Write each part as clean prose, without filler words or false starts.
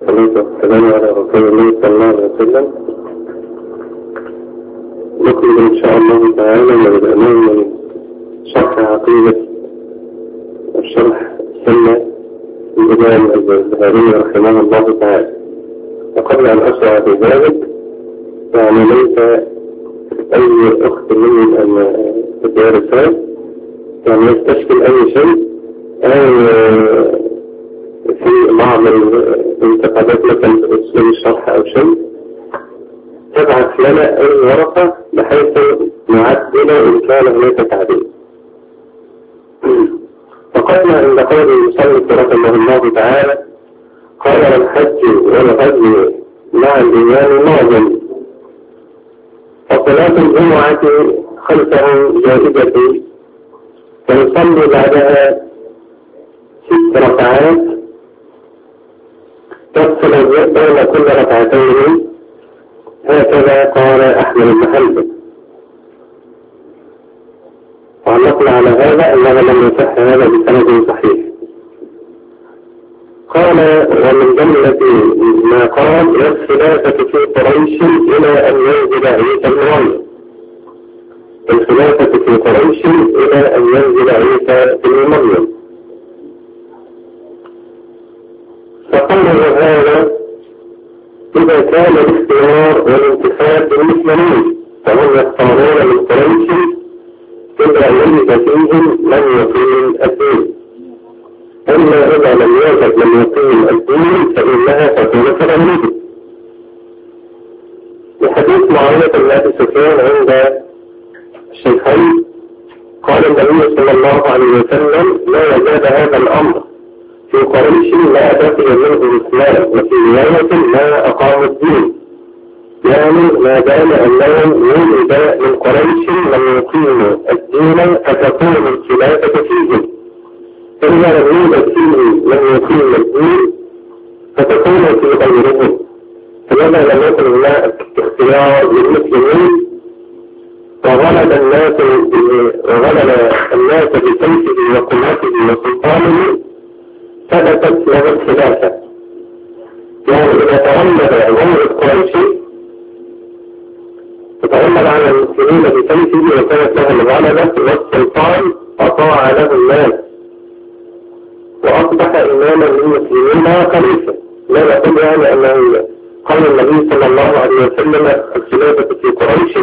والصلاة والسلام على رسول الله صلى الله عليه وسلم. نكمل إن شاء الله تعالى من الأمام من شرح عقيدة الشرح السنة الإمام البخاري رحمه الله تعالى. وقبل أن أشرع في ذلك يعني ليس أي أخت مني أن تدارسها يعني يستشكل أي شيء أو في بعض الانتقادات مثلا في أسلوب الشرح أو شيء تبعث لنا أي ورقة بحيث نعدل إن كان هناك تعديل. فقلنا عند قول المصنف رحمه الله تعالى قال الحج والغزو مع الإيمان معظم، فصلاة الجمعة خلفه جائزة فيصلي بعدها 6 ركعات تفصل بين كل ركعتين، هكذا قال أحمد بن حنبل. وعلقنا على هذا أنه لم يصح هذا بسند صحيح. قال ومن جملة ما قال الخلافة في قريش إلى أن ينزل عيسى بن مريم، الخلافة في قريش إلى أن ينزل عيسى بن مريم. فقال هذا إذا كان الاختيار والانتخاب بالمسلمين فهم يختارون من قريش إلا يجد فيهم من يقيم الدين، أما إذا لم يوجد من يقيم الدين فإنها تكون كذلك. لحديث معاوية بن أبي سفيان عند الشيخين قال النبي صلى الله عليه وسلم لا يزال هذا الأمر في قريش لا بقي منه الإسلام، وفي رواية ما أقاموا الدين، يعني ما دام أنهم يولد من قريش من يقيموا الدين فتكون الخلافة فيهم، فإذا لم يوجد فيه من يقيم الدين فتكون في غيرهم. فلما لم يكن هناك اختيار للمسلمين وغلب الناس بسيفه وقوته وسلطانه ثبتت له الخلافة. يعني إذا تغلب غير القريشي تتغلب على المسلمين بسيفه وكانت له الغلبة والسلطان أطاع له الناس وأصبح إماما للمسلمين وخليفة. لا نقول يعني أنه قال النبي صلى الله عليه وسلم الخلافة في قريش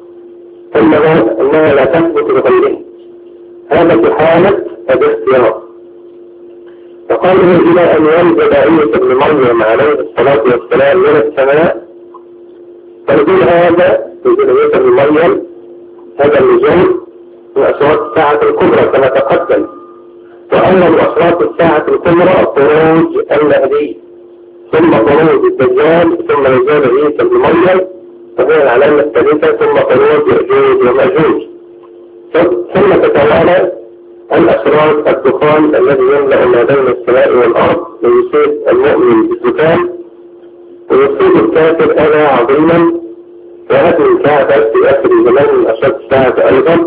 أنها لا تثبت لغيره، هذا في حالة الاختيار. فقاله إلى أن ينزل عيسى بن مريم عليه الصلاة والسلام من السماء، فنقول هذا نزول عيسى بن مريم هذا النزول من أشراط الساعة الكبرى كما تقدم. وأما من أشراط الساعة الكبرى خروج المهدي ثم خروج الدجال ثم نزول عيسى بن مريم وهي العلامة الثالثة ثم خروج يأجوج ومأجوج، ثم تتوالى الأشراط الدخان الذي يملأ ما بين السماء والأرض ويصيب المؤمن بالزكام ويصيب الكافر أذى عظيما، وهذه الكعبة في آخر الزمان من أشراط الساعة أيضا.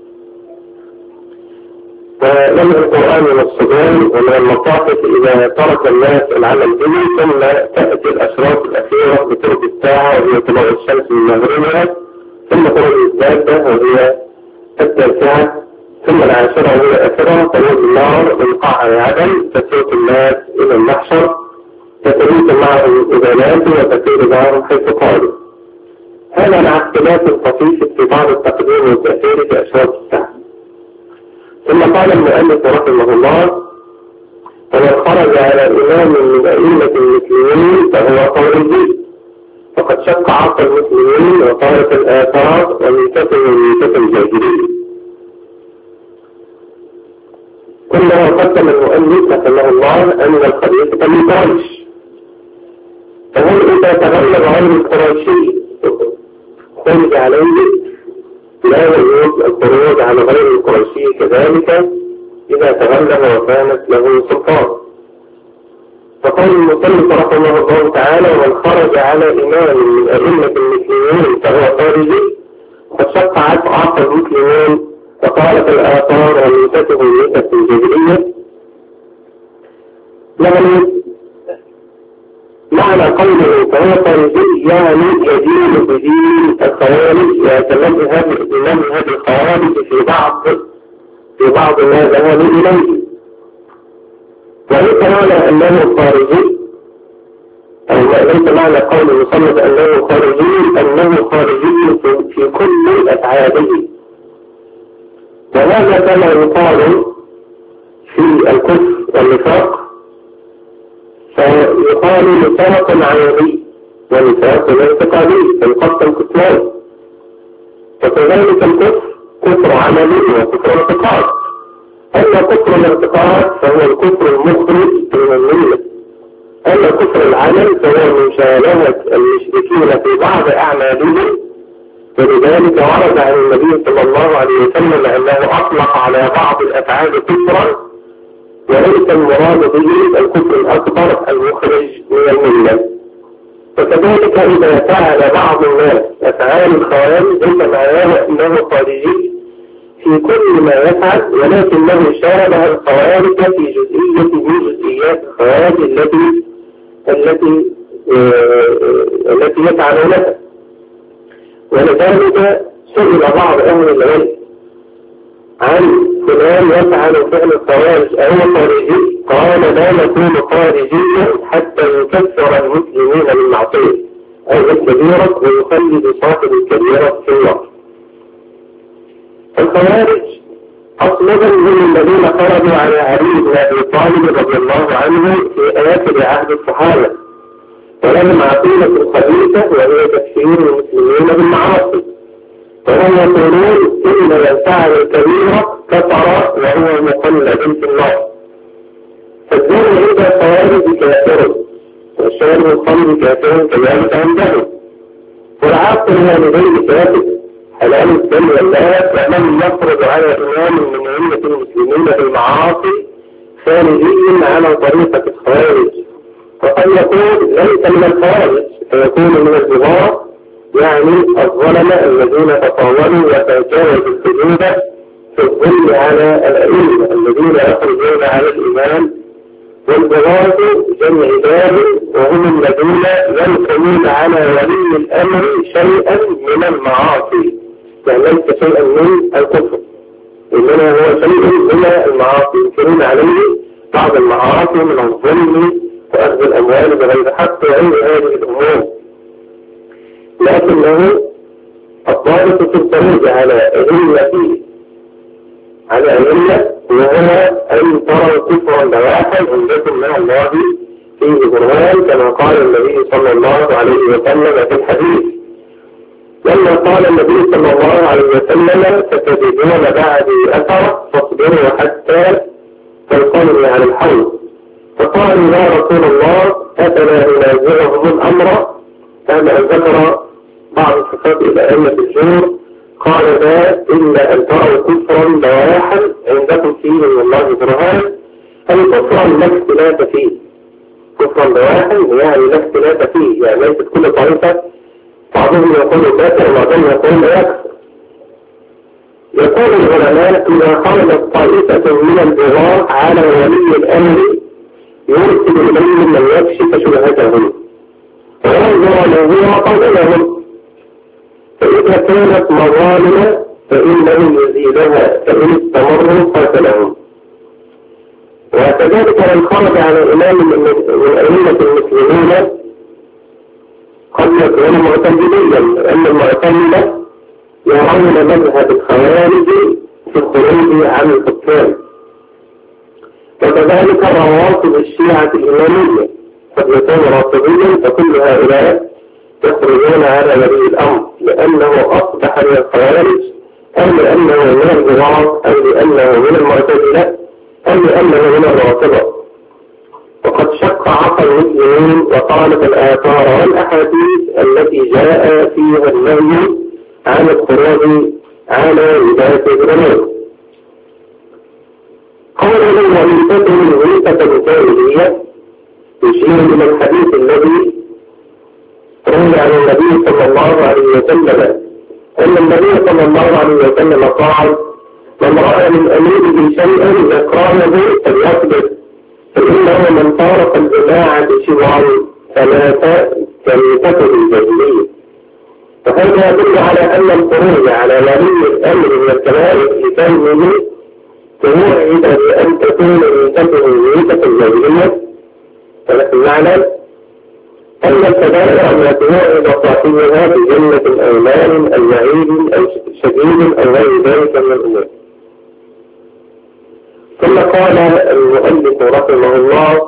ومن القرآن والصدام ومن المصاحف إذا ترك الناس العمل به ثم تأتي الأشراط الأخيرة بترك الساعة وهي طلوع الشمس من مغربها، ثم خروج الدابة وهي التاسعة، ثم العاشرة وهي الأخيرة خروج النار من قاع عدن تسوق الناس إلى المحشر تتريد معهم الإبانات وتسير معهم حيث قالوا. هذا مع اختلاف الخفيف في بعض التقديم والتأثير في أشراط الساعة. ثم قال المؤلف رحمه الله ومن خرج على إمام من أئمة المسلمين فهو قولي، فقد شق عصر المسلمين وقالت الآثار ومنتفل الجاهلين. كلما قدم المؤلف رحمه الله أن الخليفة من قريش، فهل إذا تغلب غير القريشي خرج عليه؟ لا يجوز الخروج على غير القريشي كذلك إذا تغلب وكانت له سلطان. فقال المصنف رحمه الله تعالى ومن خرج على إمام من أئمة المسلمين فهو خارجي، قد شق عصر المسلمين وقالت الآثار وميتته ميتة الجاهلية. يعني معنى قوله فهو خارجي يعني يدين بدين الخوارج ويتمذهب الخوارج في بعض ما ذهبوا إليه. وليس معنى أنه خارجي أو ليس معنى قول المصنف أنه خارجي أنه خارجي في كل أفعاله. وهذا كما يقال في الكفر والنفاق، فيقال نفاق عملي ونفاق اعتقادي فالقصد الكتمان. فكذلك الكفر كفر عملي وكفر اعتقاد. أما كفر الاعتقاد فهو الكفر المخرج من الملة، أما كفر العمل فهو من مشابهة المشركين في بعض أعمالهم. ولذلك ورد عن النبي صلى الله عليه وسلم أنه أطلق على بعض الأفعال كفرا، وليس المراد به الكفر الأكبر المخرج من الملة. وكذلك إذا فعل بعض الناس أفعال الخوارج ليس معناه أنه خارجي في كل ما يفعل، ولكنه شابه الخوارج في جزئية من جزئيات الخوارج التي يفعلونها. ولذلك سئل بعض أهل العلم عن فلان يفعل فعل الخوارج أو خارجي، قال لا يكون خارجيا حتى يكفر المسلمين بالمعصية أو الكبيرة ويخلد صاحب الكبيرة في النار. الخوارج أصلا هم الذين خرجوا على علي بن أبي طالب رضي الله عنه في آخر عهد الصحابة، ولهم عقيدة خبيثة وهي تكفير المسلمين بالمعاصي، وهم يقولون إن من فعل الكبيرة كفر وهو مخلد في النار. فالدين عند الخوارج كافر والشارب الخمر كافر كذلك عندهم، والعاقل والدين كافر حلال الدم والله. ومن يخرج على إمام من أئمة المسلمين بالمعاصي خارجي على طريقة الخوارج، وقد يكون ليس من الخوارج فيكون من الجبار، يعني الظلمة الذين تطاولوا وتجاوزوا الحدود في الظلم على الأئمة الذين يخرجون على الإمام. والبغاة جمع باب وهم الذين ينقلون على ولي الأمر شيئا من المعاصي، يعني ليس شيئا من الكفر إنما هو شيء من المعاصي ينكرون عليه بعض المعاصي من الظلم وأخذ الأموال بغير حق وغير هذه الأمور. لكنه الضابط في الطريق على أئمة وهو أن ترى كفرا بواحد عندكم من الله فيه برهان، كما قال النبي صلى الله عليه وسلم في الحديث لما قال النبي صلى الله عليه وسلم ستجدون بعدي أثر فاصبروا حتى تلقوني على الحوض. فقالوا يا رسول الله أفلا ننازعهم الأمر؟ كما ذكر بعض الصفات إلى أئمة الجور، قال لا إلا أن تروا كفرا بواحا عندكم فيه من الله برهان، أي كفرا لا اختلاف فيه. كفرا بواحا يعني لا اختلاف فيه، يعني ليست كل طائفة بعضهم يقول كافر وبعضهم يقول لا يكفر. يقول العلماء إذا خرجت طائفة من البغاة على ولي الأمر يرسل إليهم من يكشف شبهتهم وينظر له قولهم، فإذا كانت مظالم فإنه يزيدها، فإن استمروا قاتلهم. وكذلك من خرج على إمام من أئمة المسلمين قد يكون معتزليا، لأن المعتزلة يرون مذهب الخوارج في الخروج عن الحكام. وكذلك رواتب الشيعة الإمامية قد يكون رافضيا، فكل هؤلاء يخرجون على ولي الأمر لأنه أصبح من الخوارج، أو لأنه من الجوار، أو لأنه من المعتزلة، أو لأنه من الرافضة. وقد شق عقل المسلمين وقالت الآثار والأحاديث التي جاء فيها النهي عن الخروج على ولاة الأمور. قوله ومنتقل الغيثة الجاهلية يشير إلى الحديث الذي روي عن النبي صلى الله عليه وسلم أن النبي صلى الله عليه وسلم قال من رأى من أميره شيئا يكرهه فليصبر، فإنه من فارق الجماعة شبعا ثلاثة كنيسته الجاهلية. وهذا يدل على أن الخروج على ولي الأمر من الكبائر لفهمه توعد بأن تكون نيته نيته الجاهلية. ولكن معنى أن الكبائر التي توعد صاحبها بجنة الأيمان الوعيد أو شديد أو غير ذلك من الأمور. ثم قال المؤلف رحمه الله: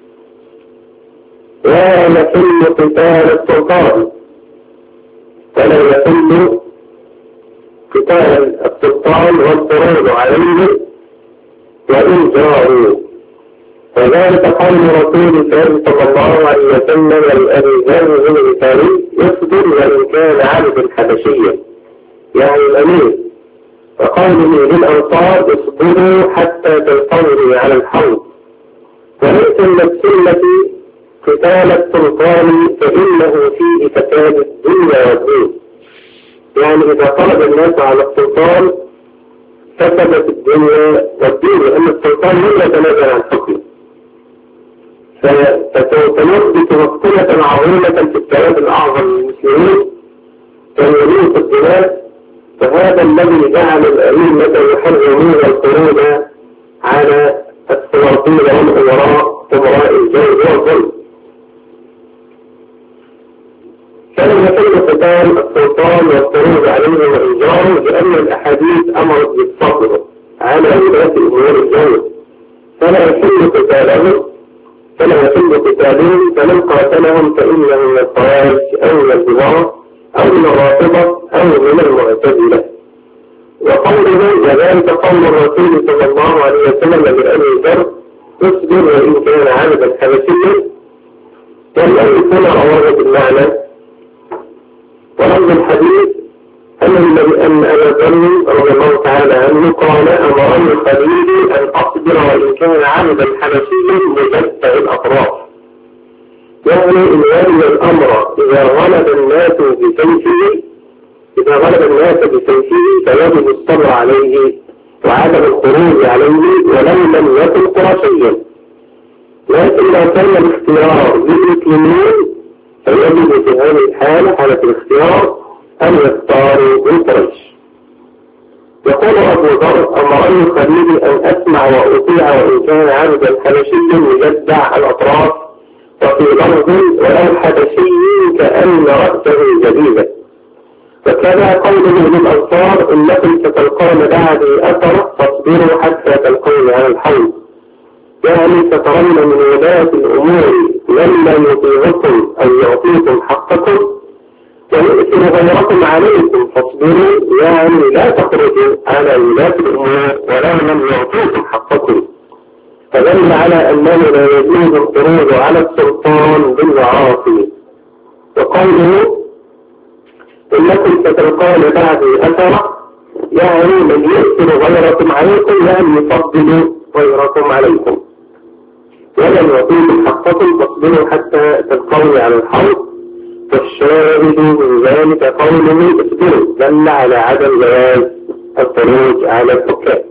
لا يحل قتال السلطان، ولا يحل قتال السلطان والخروج عليه وإن جاروا. وذلك قول رسول الله صلى الله عليه وسلم لأبي ذر الغفاري: يصبر وإن كان عبدا حبشيا، يعني الأمير. وقوله للأنصار: اصبروا حتى تلقوني على الحوض. وليس من السنة قتال السلطان فإنه فيه فساد الدنيا والدين. يعني إذا طلب الناس على السلطان فسدت الدنيا والدين، لأن السلطان لا يتنازل عن حكمه، فسوف يثبت مشكلة عظيمة في الثواب الأعظم للمسلمين كاليمين في الدماء. فهذا الذي جعل الأئمة يحرمون الخروج على السلاطين والأمراء الجور والظلم. كان يتم قتال السلطان والخروج عليه وإنجاره لأن الأحاديث أمرت بالصبر على ولاة أمور الجور، فلا يحل قتالهم، فمن قاتلهم فإنه من الخوارج أو من الجبار أو من الرافضة أو من المعتزلة. وقوله وذلك قول الرسول صلى الله عليه وسلم لأبي ذر: اصبر وإن كان عبدا حبشيا. والذي هنا أورد المعنى. ولفظ الحديث أن أبا ذر رضي الله تعالى عنه قال: أمرني خليلي أن أصبر وإن كان عبدا حبشيا مجتع الأطراف. يعني إن ولي الأمر إذا غلب الناس بسيفه فيجب الصبر عليه وعدم الخروج عليه ولو لم يكن قرشيا. لكن لو كان الاختيار للمسلمين فيجب في هذه الحالة حالة الاختيار أن يختاروا من قريش. يقول أبو ذر: أمرني خليلي أن أسمع وأطيع وإن كان عبدا حبشيا مجدع الأطراف، وفي لفظ ولو حبشي كأن رأسه جديدة. وكذا قوله للأنصار: إنكم ستلقون بعدي أثر فاصبروا حتى تلقوني على الحوض. يعني سترون من ولاة الأمور من لا يطيعكم أو يعطيكم حقكم ويؤثر غيركم عليكم فاصبروا، يعني لا تخرجوا على ولاة الأمور ولا من يعطيكم حقكم. فدل على أنه لا يجوز الخروج على السلطان بالمعاصي. وقوله إنكم ستلقون بعدي أثرا، يعني من يؤثر غيركم عليكم، يعني يفضل غيركم عليكم ولن يعطيكم حقكم فاصبروا حتى تلقوني على الحوض. فالشاهد من ذلك قوله اصبروا دل على عدم جواز الخروج على الحكام.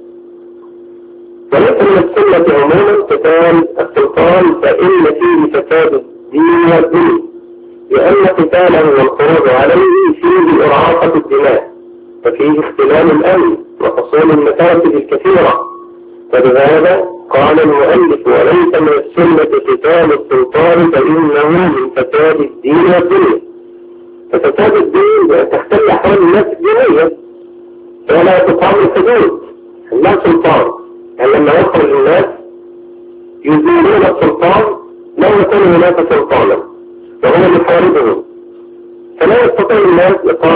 وليس من السنة عموما قتال السلطان فإن فيه فساد الدين والدنيا، لأن قتاله والخروج عليه فيه إرعاقة الدماء وفيه اختلال الأمن وحصول المفاسد الكثيرة. فلهذا قال المؤلف: وليس من السنة قتال السلطان فإنه من فساد الدين والدنيا. ففساد الدين تختل أحوال الناس الدينية فلا تقام الحدود، لا سلطان. يعني لما يخرج الناس يزيلون السلطان لا يكون هناك سلطانا وهو يحاربهم، فلا يستطيع الناس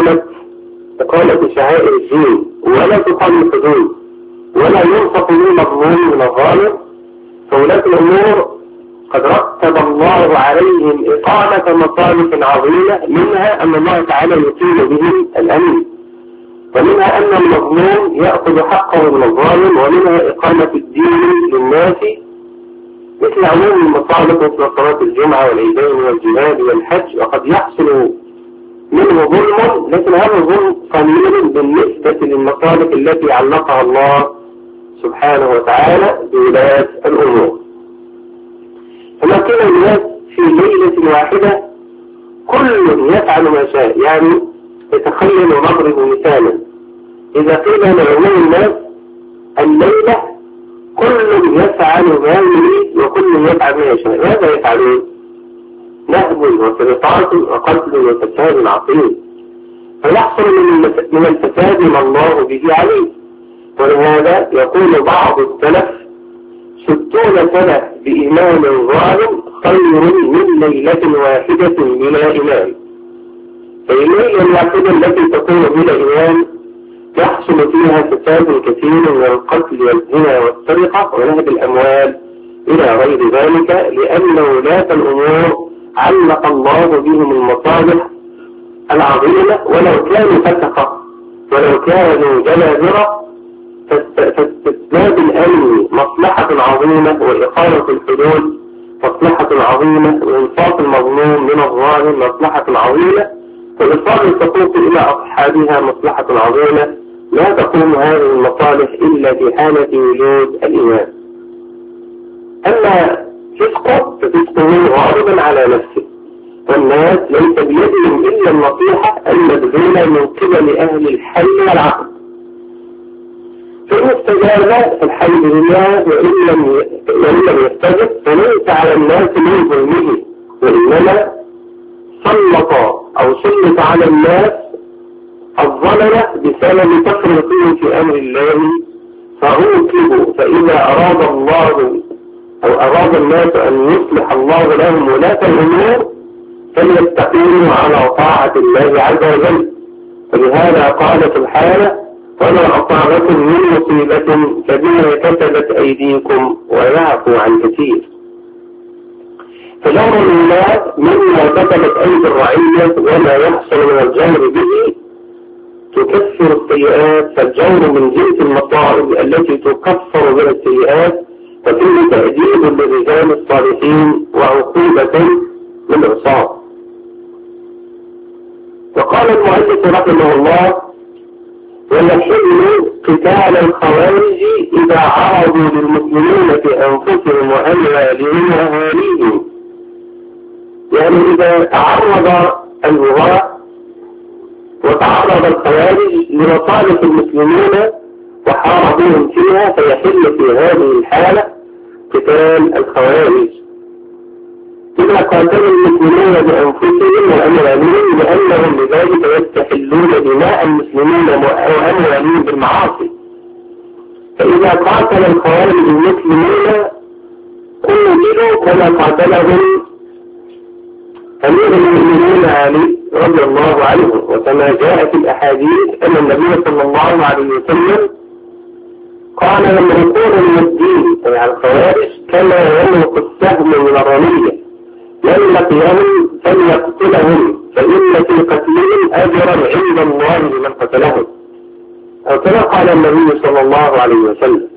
إقامة شعائر الدين ولا تقام الحدود ولا ينصف من مظلوم من الظالم. فولاة الأمور قد رتب الله عليهم إقامة مصالح عظيمة، منها أن الله تعالى يقيم بهم الأمن، ومنها أن المظلوم يأخذ حقه من الظالم، ومنها إقامة الدين للناس مثل عموم المصالح مثل صلاة الجمعة والعيدين والجهاد والحج. وقد يحصل منه ظلم، لكن هذا الظلم قليل بالنسبة للمصالح التي علقها الله سبحانه وتعالى بولاة الأمور. فما كان الناس في ليلة واحدة كل يفعل ما شاء. يعني يتخيل ونضرب مثالا، إذا قيل لعموم الناس الليلة كل يفعل ما يريد وكل يفعل ما يشاء، ماذا يفعلون؟ نهب وسرقات وقتل وفساد عظيم، فيحصل من الفساد ما الله به عليه. ولهذا يقول بعض السلف 60 سنة بإمام ظالم خير من ليلة واحدة بلا إمام. فالليلة الواحدة التي تكون بلا إمام يحصل فيها فساد كثير من القتل والزنا والسرقة ونهب الأموال إلى غير ذلك، لأن ولاة الأمور علق الله بهم المصالح العظيمة، ولو كانوا فسقة ولو كانوا جنابرة فاستسباب الأمن مصلحة عظيمة، وإقامة الحدود مصلحة عظيمة، وإنصاف المظلوم من الظالم مصلحة عظيمة، وإيصال الحقوق إلى أصحابها مصلحة عظيمة. لا تقوم هذه المصالح إلا في حالة وجود الإيمان. أما فسقه ففسقه غالبا على نفسه، والناس ليس بيدهم إلا النصيحة المبذولة من قبل أهل الحل والعقد. فإن استجاب فالحمد لله، وإن لم يستجب فليس على الناس من ظلمه، وإنما سلط على الناس الظلمة بسبب تفريطهم في أمر الله فعوقبوا. فإذا أراد الناس أن يصلح الله لهم ولاة الأمور فليستقيموا على طاعة الله عز وجل. ولهذا قال سبحانه: وما أصابكم من مصيبة فبما كسبت أيديكم ويعفو عن كثير. فجور الولاة مما كسبت أيدي الرعية وما يحصل من الجهر به تكفر السيئات، فالجور من جنس المصائب التي تكفر بها السيئات، ففيه تأديب للرجال الصالحين وعقوبة للعصاة. وقال المؤلف رحمه الله: ويحل قتال الخوارج إذا عرضوا للمسلمين في أنفسهم وأموالهم وأهاليهم. يعني إذا تعرض الوغاة وتعرض الخوارج لمصالح المسلمين وحاربوهم فيها، فيحل في هذه الحالة قتال الخوارج إذا قاتلوا المسلمين بأنفسهم وأموالهم، لأنهم بذلك يستحلون دماء المسلمين وأموالهم بالمعاصي. فإذا قاتل الخوارج المسلمين قتلوا كما قاتلهم أمير المؤمنين علي رضي الله عنه، وكما جاء في الأحاديث أن النبي صلى الله عليه وسلم قال: يمرقون من الدين، أي على الخوارج، كما يمرق السهم من الرمية، من لقيهم فليقتلهم فإن في قتلهم أجرا عند الله لمن قتلهم، أو كما قال النبي صلى الله عليه وسلم.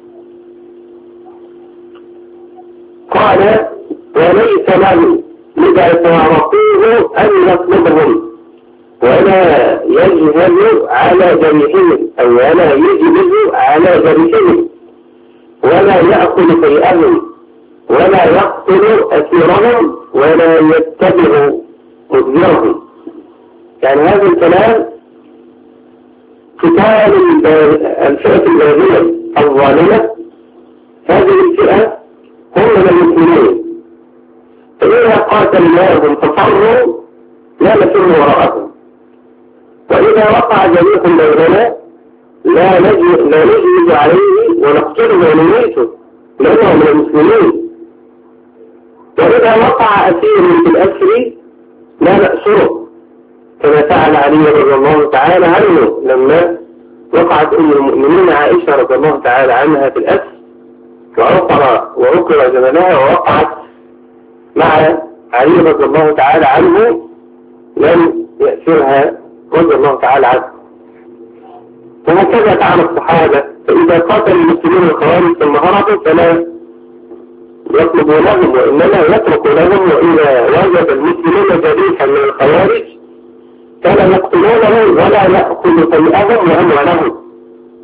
قال: وليس له إذا فارقوه أن يطلبهم ولا يجهل على جريحهم، أو ولا يجهل على جريحهم، ولا يأكل شيئهم، ولا يقتل أسيرهم، ولا يتبع مدبرهم. يعني هذا الكلام قتال الفئة الباغية الظالمة، هذه الفئة هم المسلمين، فإذا قاتلناهم فصروا لا نسر وراءهم، وإذا وقع جريح بيننا لا نجلد عليه ونقتله ونميته لأنه من المسلمين. وإذا وقع أسير بالأسر لا نأسره، كما فعل علي رضي الله تعالى عنه لما وقعت أم المؤمنين عائشة رضي الله تعالى عنها في الأسر، وعقر جملها ووقعت مع علي رضي الله تعالى عنه، لم يأسرها رضي الله تعالى عنه. وهكذا فعل الصحابة، فإذا قاتل المسلمين الخوارج ثم هربوا فلا يطلب لهم، وإنما يترك لهم، وإذا وجد المسلمين جريحا من الخوارج كان يقتلونهم ولا يأخذ شيئهم وأموالهم،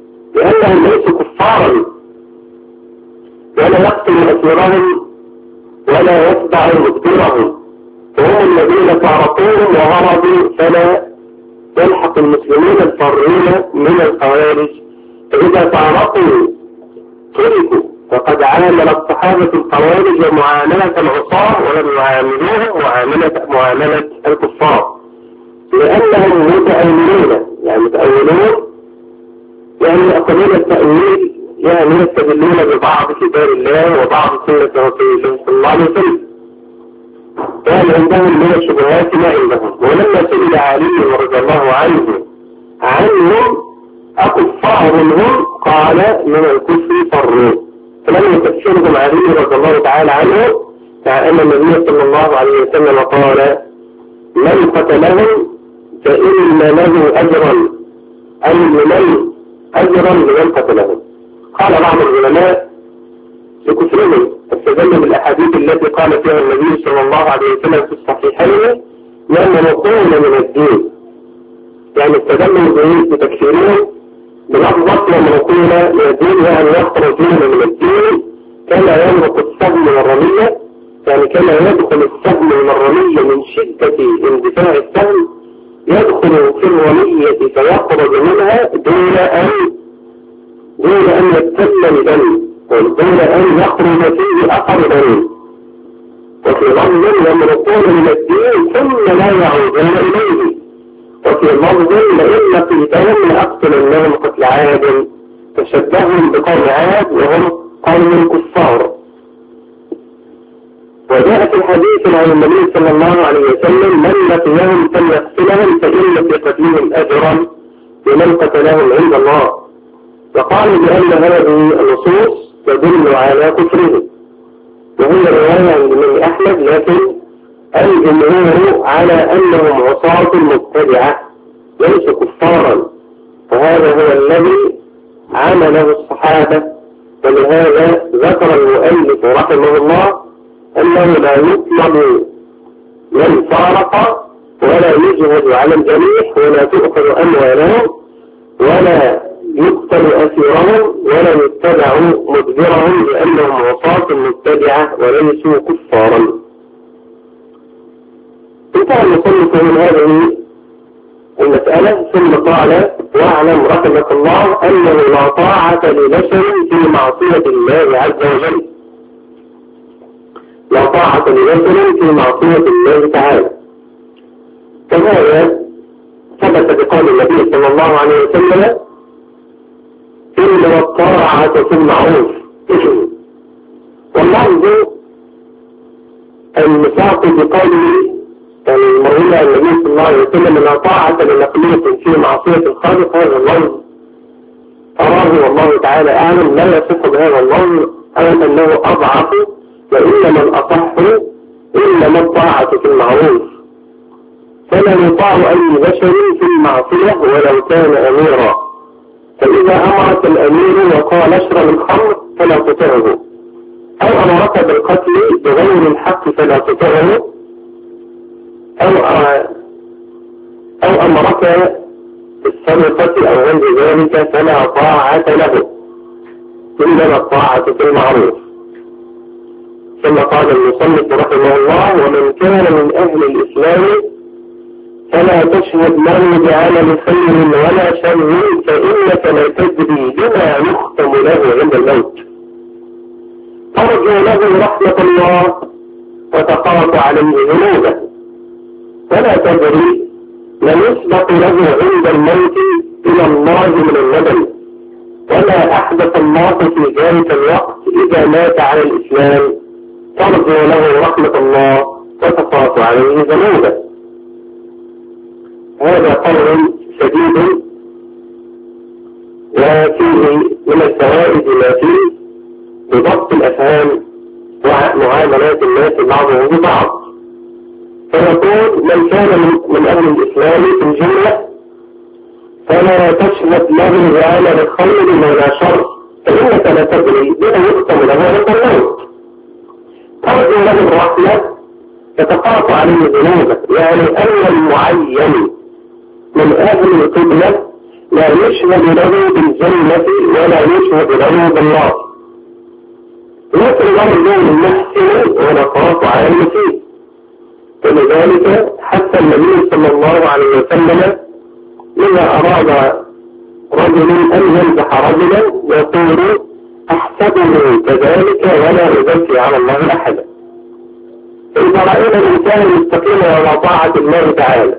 لأنهم ليسوا كفارا، ولا يقتل أسيرهم ولا يتبع مدبرهم، وهم الذين فارقوهم وهربوا، فلا يلحق المسلمين الفارين من الخوارج. فإذا فارقوا تركوا، فقد عامل الصحابة الخوارج معاملة العصاة ولم يعاملوها معاملة الكفار، لأنهم متأولون، يعني متأولون يعني يأخذون التأويل، يعني يستدلون ببعض كتاب الله وبعض سنة رسول الله صلى الله عليه وسلم، كان عندهم من الشبهات ما عندهم. ولما سئل علي رضي الله عنهم أكفار هم، قال من الكفر فروا، فلم يكفرهم علي رضي الله تعالى عنه، مع أن النبي صلى الله عليه وسلم قال من قتلهم فإن له أجرا، أي لمن أجرا لمن قتلهم. قال بعض العلماء لكفرهم استدل بالأحاديث التي قال فيها النبي صلى الله عليه وسلم في الصحيحين لأن نقول من الدين، يعني استدلوا بتكفيرهم بلفظة لما نقول من الدين، يعني يخرجون من الدين كما يملك السهم والرمية، يعني كما يدخل السهم من الرمية من شدة اندفاع السهم يدخل في الرمية فيخرج منها دون أن يتسلل دم، دون أن يخرج فيه أثر دم. وفي لفظ يمرقون من الدين ثم لا يعودون إليه، وفي لفظ لئن لقيتهم لأقتلنهم قتل عاد، تشبههم بقوم عاد وهم قوم كفار. وجاء في الحديث عن النبي صلى الله عليه وسلم من لقيهم فليقتلهم فإن في قتلهم أجرا لمن قتلهم عند الله، وقالوا بأن هذه النصوص تدل على كفرهم، وهي رواية عند الإمام أحمد، لكن الجمهور على أنهم عصاة مبتدعة ليسوا كفارا، وهذا هو الذي عمله الصحابة. ولهذا ذكر المؤلف رحمه الله أنه لا يطلب من فارق ولا يجهد على الجميع ولا تؤخذ أموالهم ولا يقتل أسيرهم ولا يتبع مدبرهم لأنهم عصاة مبتدعة وليسوا كفارا. انتهى المصنف من هذه المسألة ثم قال واعلم رحمك الله أنه لا طاعة لبشر في معصية الله عز وجل، لا طاعة لبشر في معصية الله تعالى. وهذا ثبت بقول النبي صلى الله عليه وسلم إنما الطاعة في المعروف. واللفظ المساق بقوله المروي عن النبي صلى الله عليه وسلم لا طاعة لمخلوق في معصية الخالق، هذا اللفظ أراه والله تعالى أعلم لا يصح بهذا اللفظ، أو أنه أضعف، وإنما الأصح إنما الطاعة في المعروف، فلا يطاع أي بشر في المعصية ولو كان أميرا، فإذا أمرك الأمير وقال اشرب الخمر فلا تطعه، أو أمرك بالقتل بغير الحق فلا تطعه، أو أمرك بالسرقة أو غير ذلك فلا طاعة له، إنما الطاعة في المعروف. ثم قال المصنف رحمه الله ومن كان من أهل الإسلام فلا تشهد له بعمل خير ولا شر فإنك لا تدري بما يختم له عند الموت، ترجو له رحمة الله وتخاف عليه ذنوبه، ولا تدري من يسبق له عند الموت إلى الله من الندم، وما أحدث الله في ذلك الوقت إذا مات على الإسلام، ترجو له رحمة الله وتخاف عليه ذنوبه. هذا قول شديد وفيه من الفوائد ما فيه بضبط الأفهام ومعاملات الناس بعضهم ببعض. فيقول من كان من أهل الإسلام في الجملة فلا تشهد له بعمل الخير ولا شر فإنك لا تدري بما يختم له عند الموت، ترجو له الرحمة تتخاف عليه ذنوبه، يعني أن المعين من أهل القبلة لا يشهد له بالجنة ولا يشهد له بالنار، لكن برضه المحسن ونقاط على المسيء. ولذلك حتى النبي صلى الله عليه وسلم إذا أراد رجل أن يمدح رجلا يقول أحسبه كذلك ولا أزكي على الله أحدا. إذا رأينا الإنسان المستقيم على طاعة الله تعالى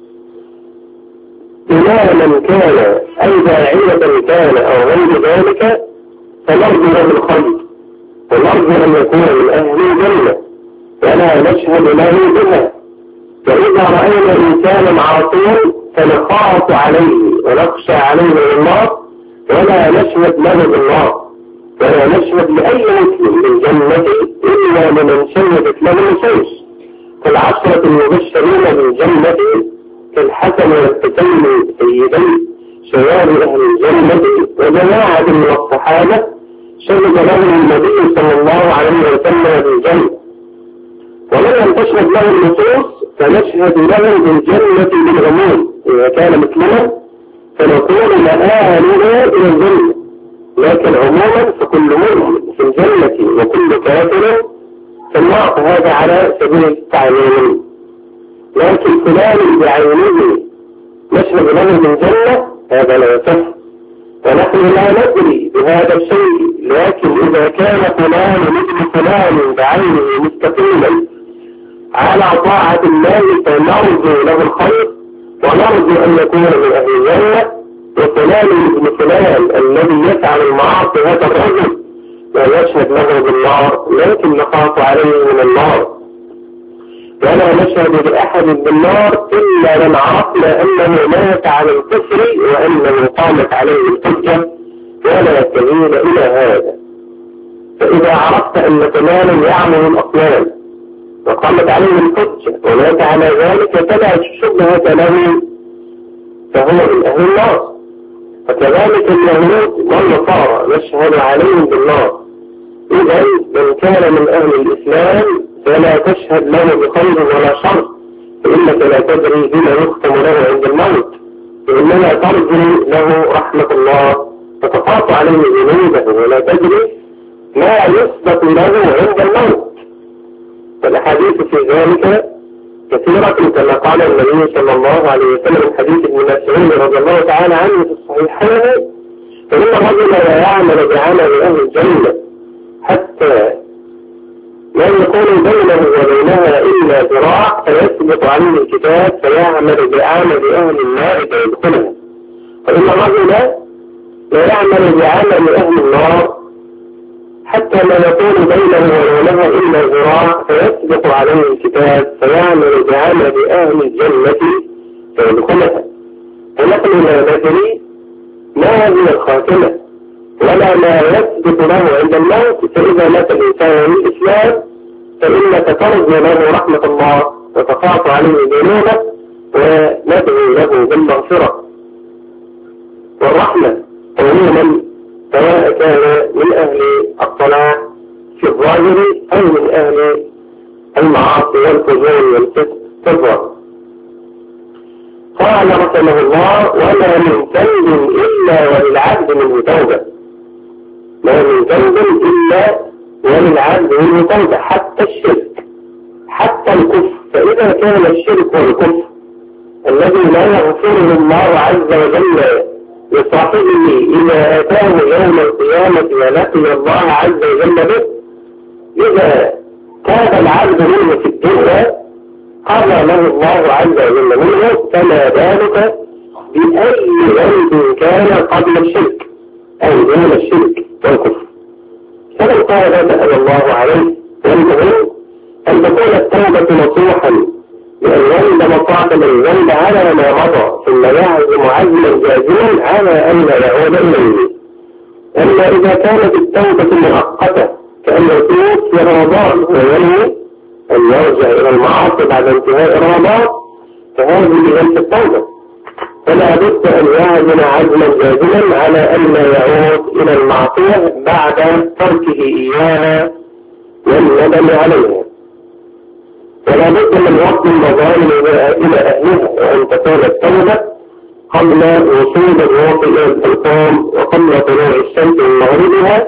إماما كان أي داعية كان أو غير ذلك فنرجو له الخير ونرجو أن يكون من أهل الجنة ولا نشهد له بها. فإذا رأينا إنسانا عاصيا فنخاف عليه ونخشى عليه من النار ولا نشهد له بالنار ولا نشهد لأي مسلم بالجنة إلا لمن شهدت له النصوص. فالعشرة المبشرين بالجنة كالحسن والحسين سيدي شباب أهل الجنة وجماعة من الصحابة شهد لهم النبي صلى الله عليه وسلم بالجنة. ومن لم تشهد له النصوص فنشهد له بالجنة بالعموم. إذا كان مسلما فنقول مآلنا إلى الجنة، لكن عموما فكل مؤمن في الجنة وكل كافر في النار، هذا على سبيل التعليم. لكن فلان بعينه نشهد له بالجنة هذا لا يصح، ونحن لا ندري بهذا الشيء. لكن إذا كان فلان مثل فلان بعينه مستقيما على طاعة الله فنرجو له الخير ونرجو أن يكون من أهل الجنة. وفلان ابن فلان الذي يفعل المعاصي هذا الرجل لا يشهد له بالنار، لكن نخاف عليه من النار. ولا نشهد لأحد بالنار إلا من عرفنا أنه مات على الكفر وأنه قامت عليه الحجة ولا يتميل إلى هذا. فإذا عرفت أن فلانا يعمل الأصنام وقامت عليه الحجة ومات على ذلك فلا شبهة له فهو من أهل النار. فكذلك اليهود والنصارى نشهد عليهم بالنار. إذا من كان من أهل الإسلام فلا تشهد له بخير ولا شر، فإنك لا تدري بما يختم له عند الموت، فإنما ترجو له رحمة الله فتخاف عليه ذنوبه ولا تدري ما يثبت له عند الموت. فالأحاديث في ذلك كثيرة كما قال النبي صلى الله عليه وسلم حديث ابن مسعود رضي الله تعالى عنه في الصحيحين: فإن الرجل لا يعمل بعمل أهل الجنة حتى لا يكون بينه وبينها إلا ذراع فيثبت عليه الكتاب فيعمل بعمل أهل النار فيدخلها. فإن الرجل لا يعمل بعمل أهل النار حتى لا يكون بينه وبينها إلا ذراع فيثبت عليه الكتاب فيعمل بعمل أهل الجنة فيدخلها. فنحن لا ندري ما هذه الخاتمة ولا ما يثبت له عند الموت. فإذا مات الإنسان من الإسلام فإنك ترجو له رحمة الله وتخاف عليه ذنوبه وندعو له بالمغفرة والرحمة عموما، سواء كان من أهل الصلاح في الظاهر أو من أهل المعاصي والفجور والفسق في الظاهر. قال رحمه الله: وما من ذنب إلا وللعبد منه توبة. ما من ذنب إلا وللعبد منه توبة، حتى الشرك حتى الكفر. فإذا كان الشرك والكفر الذي لا يغفره الله عز وجل لصاحبه إذا أتاه يوم القيامة ولقي الله عز وجل به، إذا تاب العبد منه في الدنيا قضى له الله عز وجل منه، فما بالك بأي ذنب كان قبل الشرك أو دون الشرك والكفر. فمن قال لا سأل الله عليه والمهم أن تكون التوبة نصوحا لأن يندم صاحب الذنب على ما مضى ثم يعزم عزما جازما على أن لا يعود إليه. أما إذا كانت التوبة مؤقتة كأن يتوب في رمضان وينوي أن يرجع إلى المعاصي بعد انتهاء رمضان فهذه ليست التوبة، فلا بد أن يعزم عزما جازما على أن لا يعود إلى المعصية بعد تركه إياها والندم عليها. ولا بد من وقت المظالم إلى أهلها، وأن تكون التوبة قبل وصول الروح إلى الحلقان وقبل طلوع الشمس من مغربها،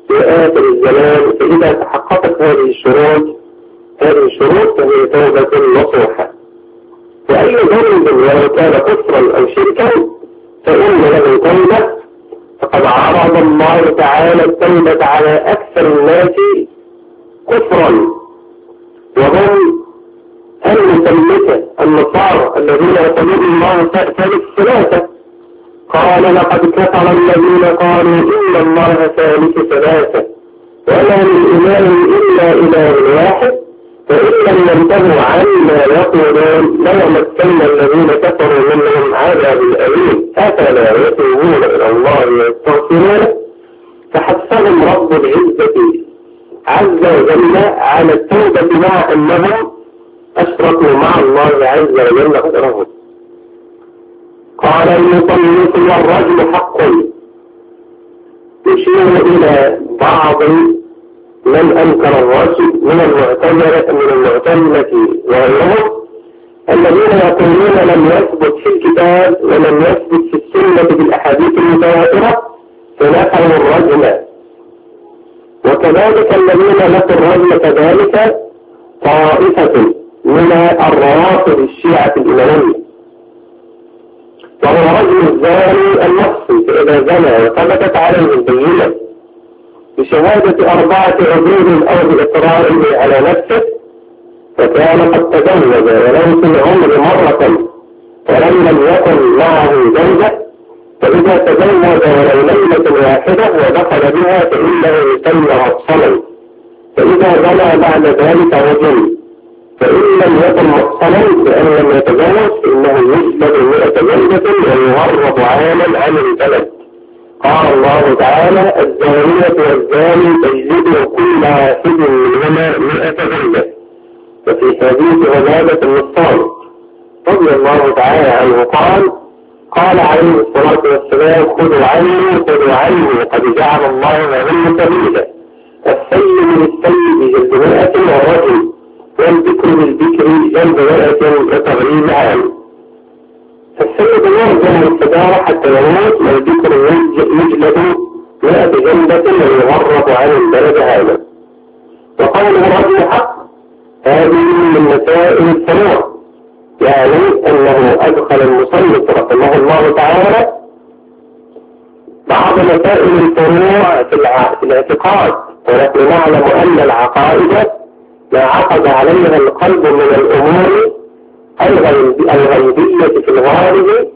في آخر الزمان. فإذا تحققت هذه الشروط فهي توبة نصوحة. وأي ذنب ولو كان كفرا أو شركا فإن له توبة، فقد عرض الله تعالى التوبة على أكثر الناس كفرا، وهم المثلثة النصارى الذين يقولون الله ثالث ثلاثة. قال لقد كفر الذين قالوا إن الله ثالث ثلاثة وما من إله إلا إله واحد، فإن لم ينتهوا عما يقولون ليمسن الذين كفروا منهم عذاب أليم أفلا يتوبون إلى الله ويستغفرونه. فحثهم رب العزة عز وجل على التوبة مع أنهم أشركوا مع الله عز وجل غيره. قال المصنف والرجل حق، يشير إلى بعض من أنكر الرجل من المعتزلة وغيرهم الذين يقولون لم يثبت في الكتاب ولم يثبت في السنة بالأحاديث المتواترة فنفوا الرجل. وكذلك الذين نفوا الرجل كذلك طائفة من الروافض الشيعة الإمامية، وهو رجل الزاني النفسي، فإذا زنى وثبتت عليه البينة بشهادة 4 عدود أو بإقراره على نفسه فكان قد تزوج ولو في العمر مرة ولم يكن معه زوجة، فإذا تزوج ولو ليلة واحدة ودخل بها فإنه يسمى مفصلا، فإذا زنى بعد ذلك رجل فإن لم يكن مفصلا بأن لم يتزوج فإنه يجلد 100 جلدة ويغرب عاما عن البلد. قال الله تعالى الزانية والزاني فاجلدوا كل واحد منهما 100 جلدة. وفي حديث عبادة بن الصامت رضي الله تعالى عنه قال عليه الصلاة والسلام خذوا عني قد جعل الله لهن سبيلا. السيد للسيد جلد 100 والرجل والذكر للذكر جلد 100 وتغريب عام. فالسيد يرجع التجارة حتى يموت، والذكر يجلد 100 جلدة ويغرب عن البلد عاما. وقوله رجل حق هذه من مسائل الفروع، يعني أنه أدخل المصنف رحمه الله تعالى بعض مسائل الفروع في الاعتقاد، ونحن نعلم أن العقائد ما عقد عليها القلب من الأمور الغيبية في الغالب،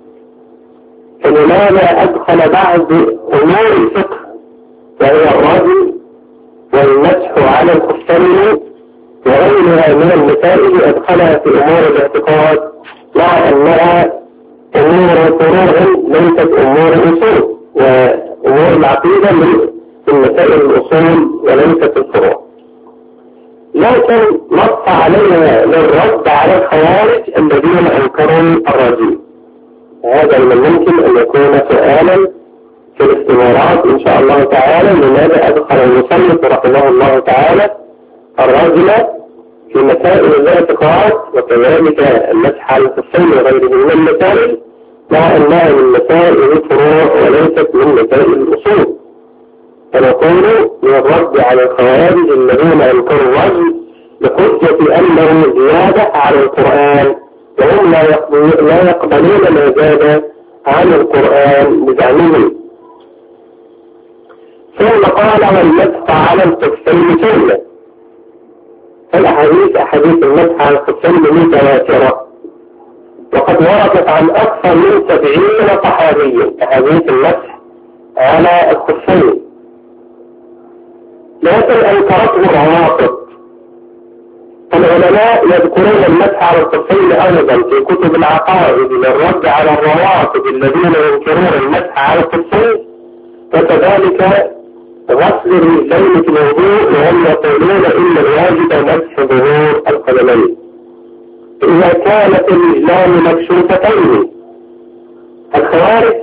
فلماذا أدخل بعض أمور الفقه وهي الرجل والمسح على الخفين وغيرها من المسائل أدخلها في أمور الاعتقاد مع أنها أمور فروع ليست أمور أصول، وأمور العقيدة من مسائل الأصول وليست الفروع، لكن نص عليها للرد على الخوارج الذين أنكروا الرجل. هذا من الممكن أن يكون سؤالا في الاستمارات إن شاء الله تعالى، لماذا أدخل المصنف رحمه الله تعالى الرجل في مسائل الاعتقاد وكذلك المسح على الخفين وغيره من المسائل مع أنها من مسائل الفروع وليست من مسائل الأصول. فنقول للرد على الخوارج الذين أنكروا الرجل بحجة أنه زيادة على القرآن، وهم لا يقبلون ما زاد عن القرآن بزعمهم. ثم قال والمسح على الخفين سنة. أحاديث المسح على الخفين متواترة، وقد وردت عن أكثر من 70 صحابيا أحاديث المسح على الخفين، لكن أنكرته الروافض. العلماء يذكرون المسح على الخفين أيضا في كتب العقائد للرد على الروافض الذين ينكرون المسح على الخفين، وكذلك غسل الرجلين في الوضوء وهم يقولون إن الواجب مسح ظهور القدمين إذا كانت الرجلان مكشوفتين. الخوارج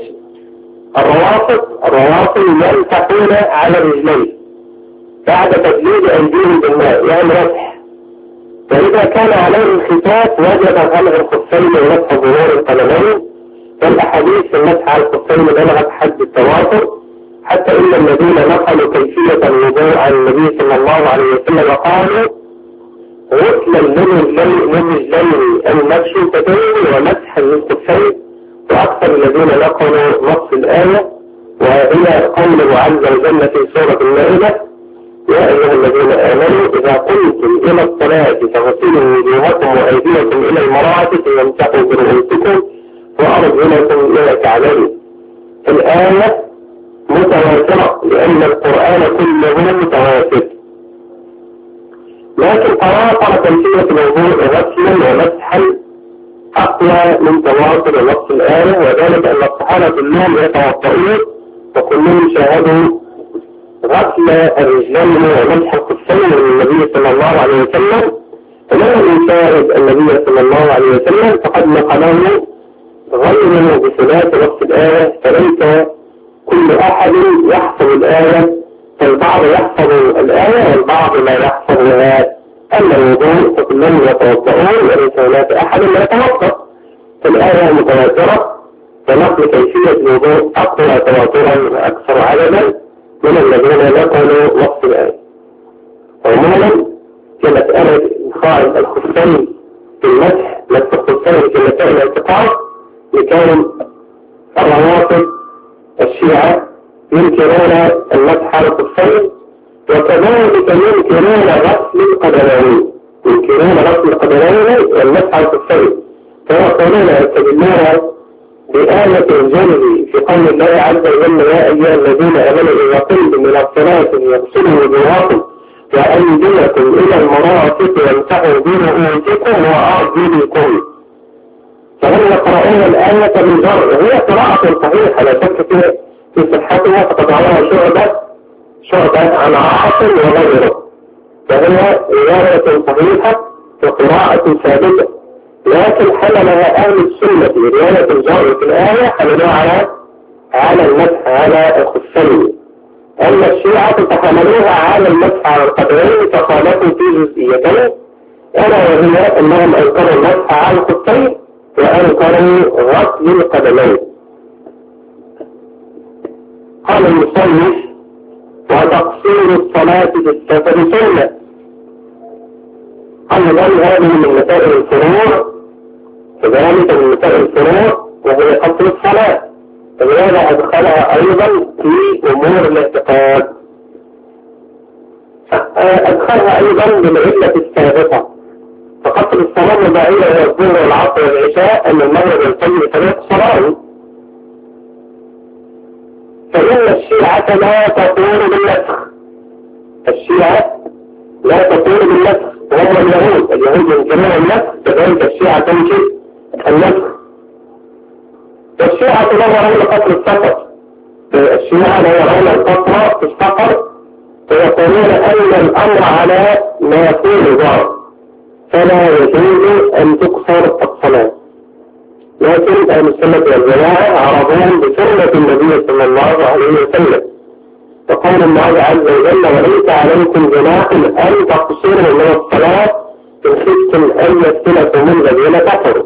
الروافض يمسحون على الرجلين بعد تبليد أيديهم بالماء يعني مسح، فإذا كان عليهم خفاف وجب خلع الخفين ومسح ظهور القدمين. والأحاديث في المسح على الخفين بلغت حد التواتر حتى إن الذين نقلوا كيفية الوضوء عن النبي صلى الله عليه وسلم قالوا غسلا للرجلين المبشوطتين ومسحا للكفين، وأكثر الذين نقلوا نص الآية وهي قوله عز وجل في سورة المائدة: يا أيها الذين آمنوا إذا قمتم إلى الصلاة فاغسلوا وجوهكم وأيديكم إلى المرافق وامسحوا برؤوسكم وأرجلكم إلى الكعبين. الآية متواترة لأن القرآن كله متواتر، لكن تواتر كيفية الوضوء غسلا ومسحا أقوى من تواتر نص الآية، وذلك أن الصحابة كلهم يتوضؤون وكلهم شاهدوا غسل الرجلين ومسح الخفين من النبي صلى الله عليه وسلم، فمن يشاهد النبي صلى الله عليه وسلم فقد نقله غيره بخلاف نص الآية، فليس كل أحد يحفظ الآية، فالبعض يحفظ الآية والبعض لا يحفظها. أما الوضوء فكلهم يتوضؤون وليس هناك أحد لا يتوضأ، فالآية متواترة، ونقل كيفية الوضوء أقوى تواترا وأكثر عددا من الذين نقلوا نص الآية. عموما كمسألة إدخال الخفين في المسح، مسح الخفين في مسائل الاعتقاد، لكون الروافض الشيعة ينكرون المسح على الخفين، وكذلك ينكرون غسل القدمين، والمسح على الخفين، فيقولون يستدلون بآية الجنة في قول الله عز وجل: يا أيها الذين آمنوا إذا قمتم إلى الصلاة فاغسلوا وجوهكم وأيديكم إلى المرافق وامسحوا برؤوسكم وأرجلكم. فهم يقرؤون الآية بالجر، وهي قراءة صحيحة لا شك في صحتها، فقد رواها شعبة عن عاصم وغيره، فهي رواية صحيحة وقراءة ثابتة، لكن حملها أهل السنة رواية الجر في الآية حملوها على المسح على الخفين. أما الشيعة فحملوها على المسح على القدمين، فخالفوا في جزئيتين، ألا وهي أنهم أنكروا المسح على الخفين وأنكروا غسل القدمين. قال المصنف: وتقصير الصلاة في السفر سنة. قال هذه من مسائل الفروع، كذلك من مسائل الفروع وهي قصر الصلاة، فلهذا أدخلها أيضا في أمور الاعتقاد، أدخلها أيضا بالعلة السابقة. فقصر الصلاة مباعية هي الظهر والعصر والعشاء، أن المغرب والفجر ثلاث صلوات. فإن الشيعة لا تقول بالنسخ، الشيعة لا تقول بالنسخ، وهم اليهود ينكرون النسخ، كذلك الشيعة تنكر النسخ. والشيعة لا يرون قصر السفر، الشيعة لا يرون القصر في السفر، ويقولون أن الأمر على ما يكون ظاهر، فلا يجوز أن تقصر الصلاة. لكن أهل السنة والجماعة عرضون بسنة النبي صلى الله عليه وسلم، فقال الله عز وجل: وليس عليكم جناح أن تقصروا من الصلاة إن خفتم أن يفتنكم الذين كفروا.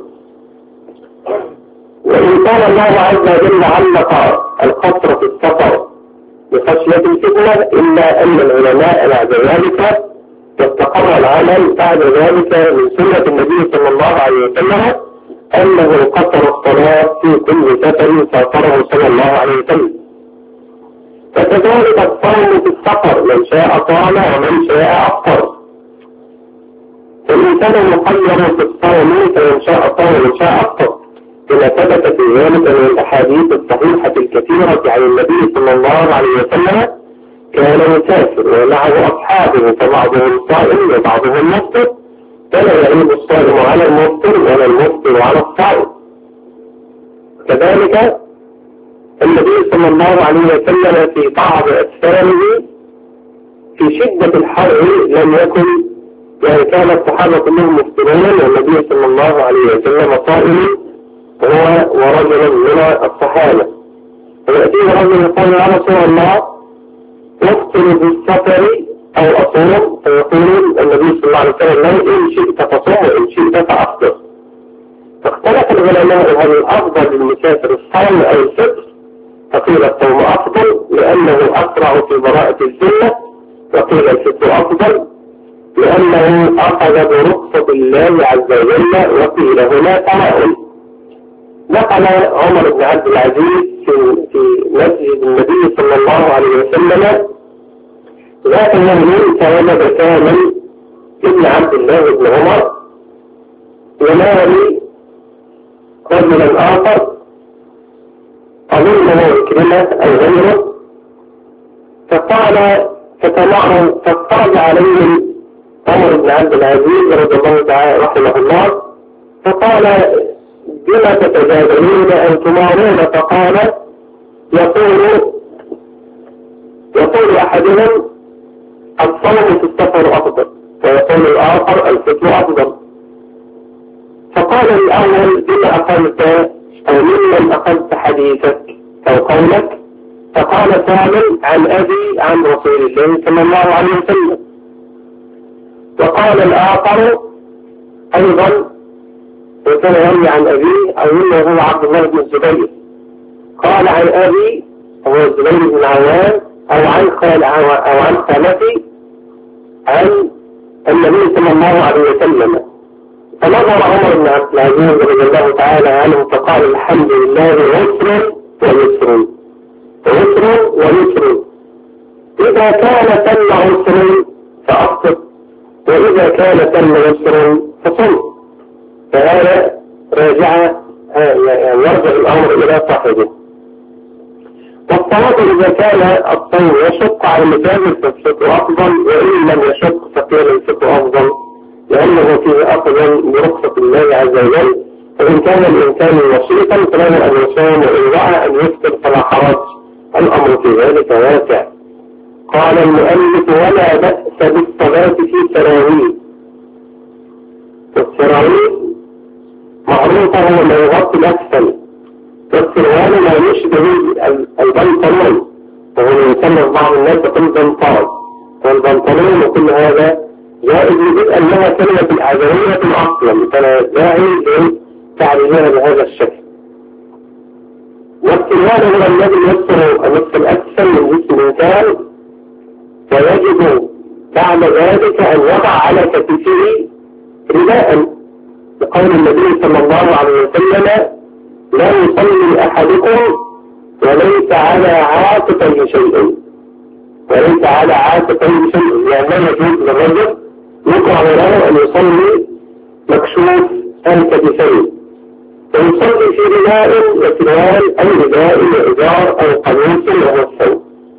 وإن كان الله عز وجل علق القصر في السفر بخشية الفتنة، إلا أن العلماء بعد ذلك واستقر العمل بعد ذلك من سنة النبي صلى الله عليه وسلم أنه قصر الصلاة في كل سفر سافره صلى الله عليه وسلم. فكذلك الصوم في السفر، من شاء صام ومن شاء أفطر، فالإنسان مخير في الصوم، فمن شاء صام ومن شاء أفطر، كما ثبت في ذلك من الأحاديث الصحيحة الكثيرة عن النبي صلى الله عليه وسلم: كان مسافر ومعه أصحابه، فبعضهم صائم وبعضهم مفطر، فلا يعيب الصائم على المفطر ولا المفطر على الصائم. كذلك النبي صلى الله عليه وسلم في بعض أسفاره في شدة الحر لم يكن، يعني كان الصحابة كلهم مفطرون والنبي صلى الله عليه وسلم صائم هو ورجل من الصحابة. فيأتيه رجل يقول: يا رسول الله أفطر بالسفر أو أصوم؟ فيقول النبي صلى الله عليه وسلم: إن شئت فصوم وإن شئت فأفطر. فاختلف العلماء هل الأفضل للمسافر الصوم أو الفطر؟ فقيل الصوم أفضل لأنه أسرع في براءة الذمة، وقيل الفطر أفضل لأنه أخذ برخصة الله عز وجل، وقيل هنا تناول. نقل عمر بن عبد العزيز في مسجد النبي صلى الله عليه وسلم ذات يوم فوجد كامل ابن عبد الله بن عمر يناوي رجلا آخر أظنه كلمة أو غيره، فقال فاضطرد عليهم عمر بن عبد العزيز رضي الله تعالى رحمه الله، فقال بما تتجادلون أو تمارون؟ فقال يقول أحدهم الصوم في السفر أفضل، ويقول الآخر الفطر أفضل. فقال الأول بما أخذت أو ممن أخذت حديثك أو قولك؟ فقال سالم عن أبي عن رسول الله صلى الله عليه وسلم. وقال الآخر أيضا وكان يروي عن أبيه أو إنه هو عبد الله بن الزبير، قال عن أبي هو الزبير بن العوام أو عن خالتي عن النبي صلى الله عليه وسلم. فنظر عمر بن عبد العزيز رضي الله تعالى عنه فقال الحمد لله عسر ويسر عسر ويسر، إذا كان تم عسر فأفطر، وإذا كان تم يسر فصم. فهذا يرجع الأمر إلى صاحبه. والصواب إذا كان الصوم يشق على المساجد فالفطر أفضل، وإن لم يشق فقيل الفطر أفضل لأنه فيه أفضل برخصة الله عز وجل. فإن كان الإنسان وسيطا فله أن يصوم، وإن رأى أن يفطر فلا حرج، الأمر في ذلك واسع. قال المؤلف ولا بأس بالصلاة في التراويح. والتراويح معروفة هو ما يغطي الأسفل، والسروال ما يشبه البنطلون، وهو يسمى بعض الناس بالبنطال، والبنطلون وكل هذا جائز بدءا لها كلمة الأعذرية أصلا، فلا داعي لتعليمها بهذا الشكل. والسروال هو الذي يسر النصف الأسفل من جسم الإنسان، ويجب بعد ذلك أن يضع على كتفه رداء، لقول النبي صلى الله عليه وسلم لا يصلي أحدكم وليس على عاتقه شيء، وليس على عاتقه شيء، يعني يجوز للرجل يقع له أن يصلي مكشوف الكتفين، ويصلي في رداء وسروال أو رداء وإزار أو قميص وهو الثوب.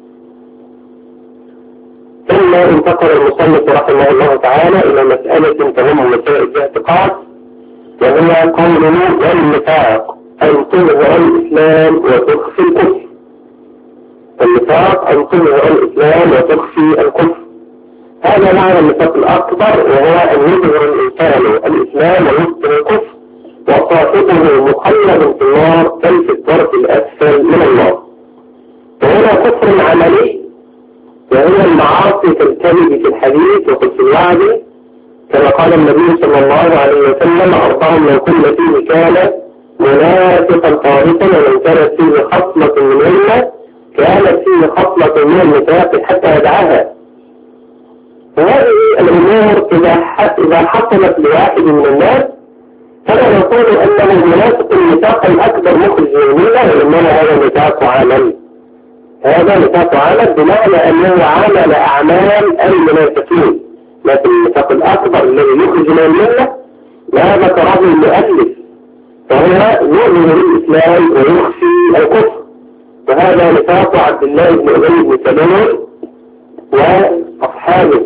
ثم انتقل المصنف رحمه الله تعالى إلى مسألة تهم مسائل الاعتقاد، وهي قوله والنفاق أن تظهر الإسلام وتخفي الكفر. النفاق أن تظهر الإسلام وتخفي الكفر، هذا معنى النفاق الأكبر، وهو أن يظهر الإنسان الإسلام ويخفي الكفر، وصاحبه مخلد في النار بل في الدرك الأسفل من النار. وهنا كفر عملي، وهي المعاصي كالكذب في الحديث وفي الوعد، كما قال النبي صلى الله عليه وسلم 4 من كل فيه كان منافقا خالصا، ومن كانت فيه خصلة منهن كانت فيه خصلة من النفاق حتى يدعها. وهذه الأمور إذا حصلت لواحد من الناس فلا نقول أنه منافق النفاق الأكبر مخرج منه، وإنما هذا نفاق عمل. هذا نفاق عمل بمعنى أنه عمل أعمال المنافقين، لكن النفاق الأكبر الذي يخرج من الملة لا ذكره المؤلف، فهو يظهر الإسلام ويخفي الكفر، وهذا نفاق عبد الله بن أبي بن سلول وأصحابه.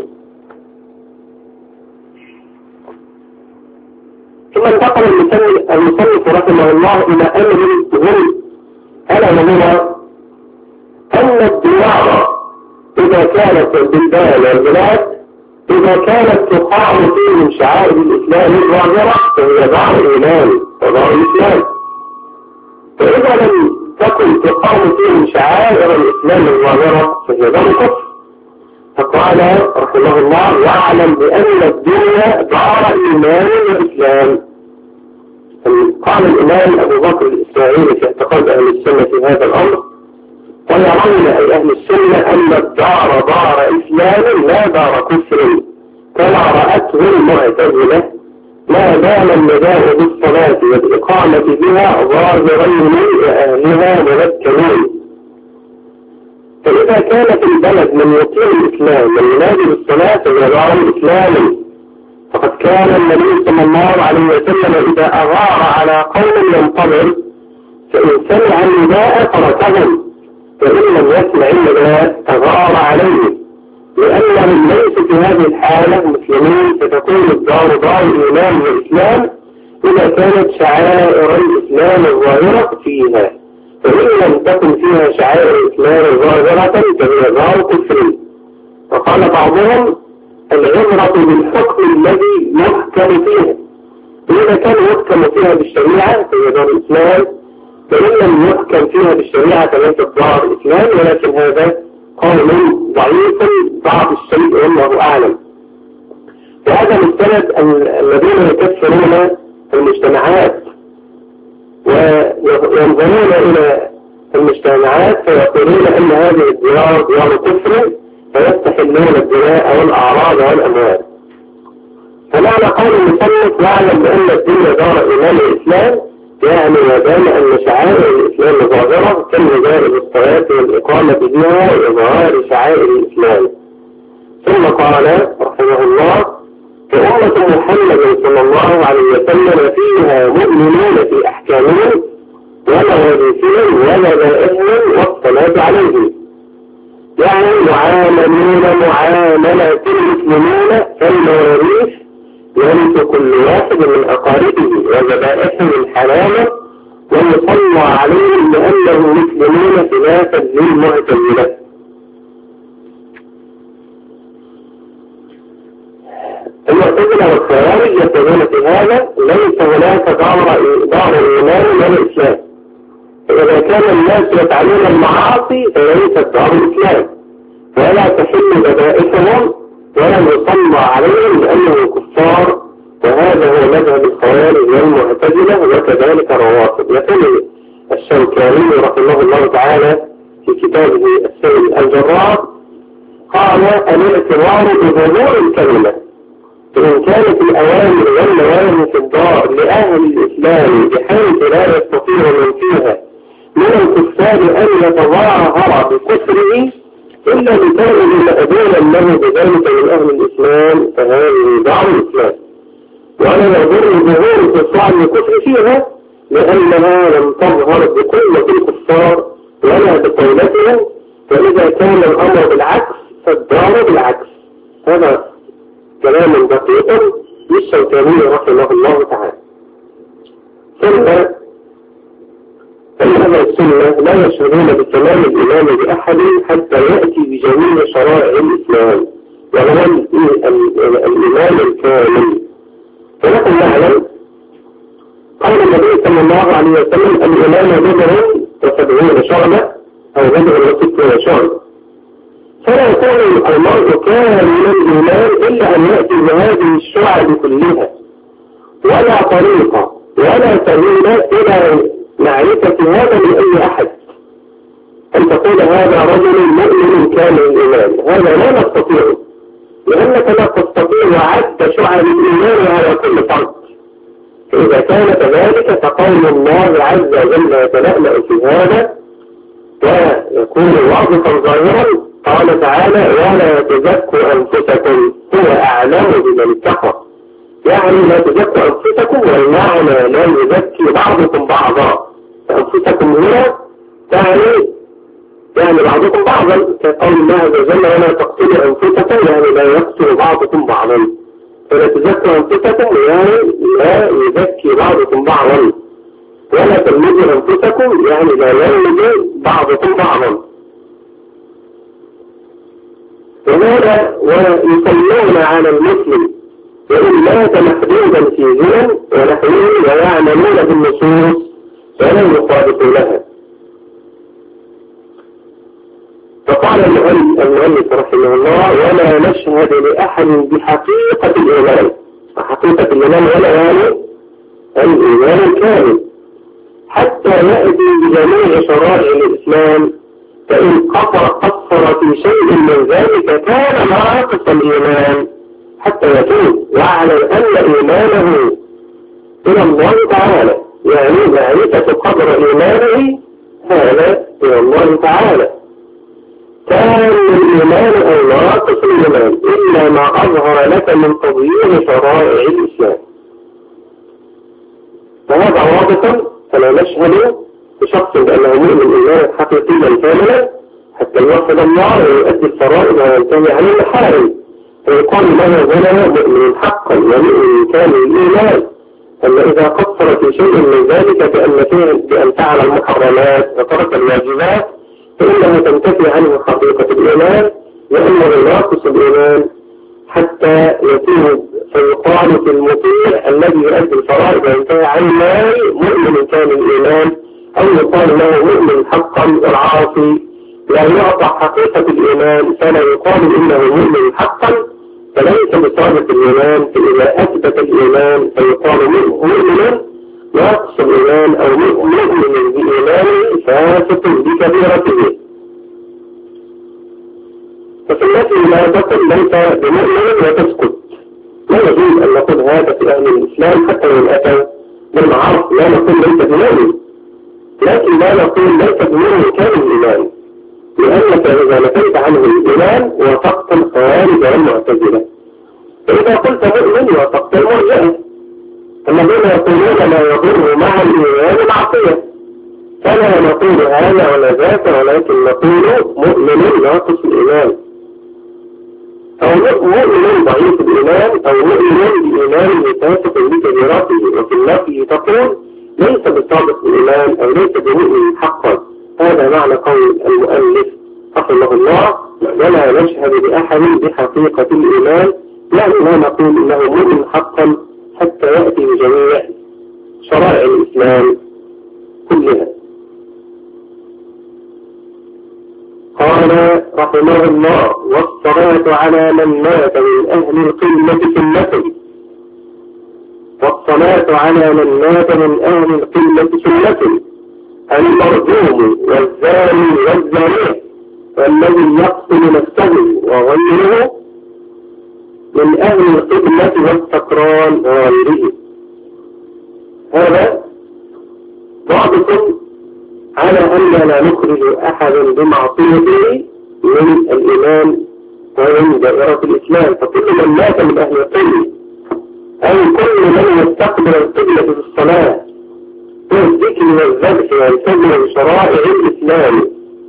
ثم انتقل المصنف رحمه الله إلى أمر مهم، ألا وهو أن الديار إذا كانت البلدان والبلاد إذا كانت تقام فيه من شعائر الإسلام الظاهرة فهي دار الإيمان ودار الإسلام، وإذا لم تكن تقام فيه من شعائر الإسلام الظاهرة فهي دار الكفر. فقال رحمه الله واعلم بأن الدنيا دار الإيمان والإسلام. قال الإمام أبو بكر الإسماعيلي في اعتقاد أهل السنة في هذا الأمر ويرون أي أهل السنة أن الدار دار إسلام لا دار كفر، كما رأته المعتزلة، ما دام النداء بالصلاة والإقامة بها ظاهرين وأهلها مذكرين. فإذا كان في البلد من يقيم الإسلام وينادي بالصلاة فهو دار إسلام، فقد كان النبي صلى الله عليه وسلم إذا أغار على قوم ينتظر فإن سمع النداء تركهم، وإن لم يسمع النداء أغار عليه، لأنهم ليسوا في هذه الحالة مسلمين، فتكون الدار دار الإيمان والإسلام إذا كانت شعائر الإسلام الظاهرة فيها، فإن لم تكن فيها شعائر الإسلام الظاهرة فهي دار كفر. وقال بعضهم العبرة بالحكم الذي يحكم فيها، إذا كان يحكم فيها بالشريعة فهي دار الإسلام، فإن لم يحكم فيها بالشريعة فليست دار الإسلام، ولكن هذا قول ضعيف بعض الشيء والله أعلم. وهذا مستند الذين يكفرون المجتمعات وينظرون إلى المجتمعات فيقولون أن هذه الديار ديار كفر، فيستحلون الدماء والأعراض والأموال. فمعنى قول المصنف يعلم بأن الدين دار إيمان الإسلام، يعني ما دام أن شعائر الإسلام ظاهرة كالنداء بالصلاة والإقامة بها وإظهار شعائر الإسلام. ثم قال رحمه الله: فأمة محمد صلى الله عليه وسلم فيها مؤمنون في أحكامهم ومواريثهم ومذائبهم والصلاة عليهم، يعني معاملون معاملة المسلمين كالمواريث، يرث كل واحد من أقاربه وذبائحهم الحلال ويصلى عليهم لأنهم مسلمون خلافا للمعتزلة. المعتزلة والخوارج يقولون في هذا ليس هناك دار إيمان ولا إسلام، فإذا كان الناس يفعلون المعاصي فليست دار الإسلام، ولا تحل ذبائحهم ولا يصلى عليهم لأنهم كفار، وهذا هو مذهب الخوارج والمعتزلة وكذلك الروافض. يقول الشوكاني رحمه الله تعالى في كتابه السيد الجراد: قال: الاعتبار بظهور الكلمة، فإن كانت الأوامر والنواهي في الدار لأهل الإسلام بحيث لا يستطيع من فيها من الكفار أن يتظاهر بكفره إلا بكونه مأذونا له بذلك من أهل الإسلام، فهذه دار الإسلام، ولا يضر ظهور خصال الكفر فيها لأنها لم تظهر بقوة الكفار ولا بقولتهم، فإذا كان الأمر بالعكس فالدار بالعكس. هذا كلام دقيق للشوكاني رحمه الله تعالى. ثم أهل السنة لا يشهدون بكمال الإيمان بأحد حتى يأتي بجميع شرائع الإسلام، وهو الإيمان الكامل. ونحن نعلم قال النبي صلى الله عليه وسلم: الإيمان بضع و70 شعبة أو بضع و60 شعبة، فلا يكون المرء كامل الإيمان إلا أن يأتي بهذه الشعب كلها، ولا طريقة ولا سبيل إلى معرفة هذا من أي أحد، أن تقول هذا رجل مؤمن كامل الإيمان، هذا لا نستطيع، لأنك لا تستطيع عد شعب الإيمان على كل فرد. فإذا كان كذلك فقول الله عز وجل يتلألأ في هذا ويكون واضحا ظاهرا. قال تعالى: ولا تزكوا أنفسكم هو أعلم بمن اتقى، يعني لا تزكوا أنفسكم، والمعنى لا يزكي بعضكم بعضا. فأنفسكم هنا يعني بعضكم بعضا، كقول الله عز وجل: ولا تقتلوا أنفسكم، يعني لا يقتل بعضكم بعضا. فلا تزكوا أنفسكم يعني لا يزكي بعضكم بعضا، ولا تلمزوا أنفسكم يعني لا يلمز بعضكم بعضا. وهذا ويصلون على المسلم وإن مات محدودا في زنا ونحوه ويعملون بالنصوص ولا يخالفوا لها. فقال المؤلف رحمه الله: ولا نشهد لأحد بحقيقة الإيمان، حقيقة الإيمان ولا يعني الإيمان الكامل، حتى يأتي بجميع شرائع الإسلام، فإن قصر في شيء من ذلك كان ناقص الإيمان حتى يتوب ويعلم أن إيمانه إلى الله تعالى، يعني معرفة قدر إيمانه هذا إلى الله تعالى. كان الإيمان أو ناقص الإيمان إلا ما أظهر لك من تضييع شرائع الإسلام. فهذا واضح، فلا نشهد بشخص بأنه مؤمن إيمانا حقيقيا كاملا حتى يوحد الله ويؤدي الفرائض وينتهي عن المحارم، فيقال له هنا مؤمن حقا ومؤمن كامل الإيمان. أما إذا قصر في شيء من ذلك بأن فعل المحرمات وترك الواجبات فإنه تنتفي عنه حقيقة الإيمان لأنه ناقص الإيمان حتى يتوب، فيقال في المطيع الذي يؤدي الفرائض وينتهي عن المال مؤمن كامل الإيمان، أو يقال له مؤمن حقا العاصي لا يعطى حقيقة الإيمان فلا يقال إنه مؤمن حقا فليس بصادق الإيمان. فإذا أثبت الإيمان فيقال مؤمن ناقص الإيمان أو مؤمن بإيمانه فاسق بكبيرته. ففي التي لا تقل ليس بمؤمن وتسكت، لا يجوز أن نقول هذا في أهل الإسلام حتى وإن أتى بالمعروف، لا نقول ليس بمؤمن، لكن لا نقول ليس بمؤمن كامل الإيمان، لأنك إذا نفيت عنه الإيمان وافقت الخوارج والمعتزلة. فإذا قلت مؤمن وافقت المرجئة الذين يقولون لا يضر مع الإيمان معصية، فلا نقول هذا ولا ذاك، ولكن نقول مؤمن ناقص الإيمان أو مؤمن ضعيف الإيمان أو مؤمن بإيمان فاسق بكبيرته. وفي النفي تقول ليس بصادق الإيمان أو ليس بمؤمن حقا. هذا معنى قول المؤلف رحمه الله. ولا نشهد لأحد بحقيقة الإيمان، يعني لا نقول إنه مؤمن حقا حتى يأتي بجميع شرائع الإسلام كلها. قال رحمه الله: والصلاة على من مات من أهل القلة سنة. والصلاة على من مات من أهل القلة سنة. المرجوم والزاني والزانية والذي يقتل نفسه وغيره من أهل القلة والسكران وغيره. هذا ضابط على أن لا نخرج أحد بمعصيته من الإيمان ومن دائرة الإسلام. فكل من مات من أهل القلة أي كل من يستقبل القبلة في الصلاة والذكر والذبح ويلتزم بشرائع الإسلام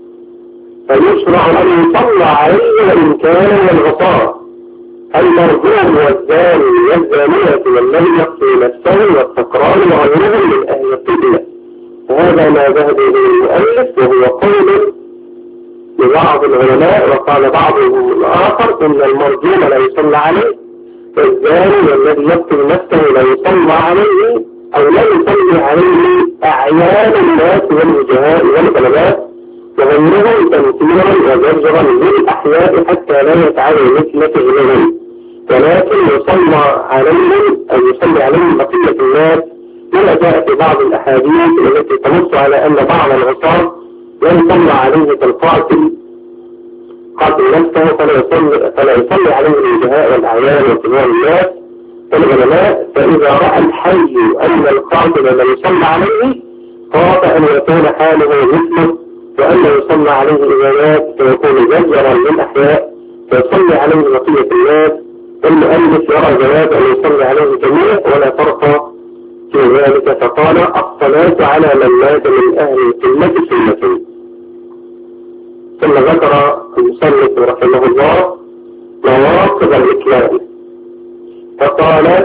فيشرع أن يصلى عليه وإن كان من العصاة. المرجوم والزاني والزانية والذي يقتل نفسه والسكران وغيرهم من أهل القبلة. وهذا ما ذهب إليه المؤلف وهو قول لبعض العلماء، وقال بعضهم الآخر إن المرجوم لا يصلى عليه، والزاني والذي يقتل نفسه لا يصلى عليه أو لا يصلي عليه أعيان الناس والوجهاء والعلماء وغيرهم تمثيلا وزجرا للأحياء حتى لا يفعلوا مثل فعلهم، ولكن يصلى عليهم أو يصلي عليهم بقية الناس. كما جاء في بعض الأحاديث التي تنص على أن بعض العصاة يصلى عليه كالقاتل قاتل نفسه فلا يصلي عليه الوجهاء والأعيان وكبار الناس والعلماء. فإذا رأى الحي أن القاتل لا يصلى عليه خاف أن يكون حاله مثله وأن يصلى عليه إذا مات فيكون زجرا للأحياء فيصلي عليه بقية الناس. والمؤلف يرى جواز أن يصلي عليه الجميع ولا فرق في ذلك، فقال: الصلاة على من مات من أهل القلة سنة. ثم ذكر المصنف رحمه الله نواقض الإسلام فقال: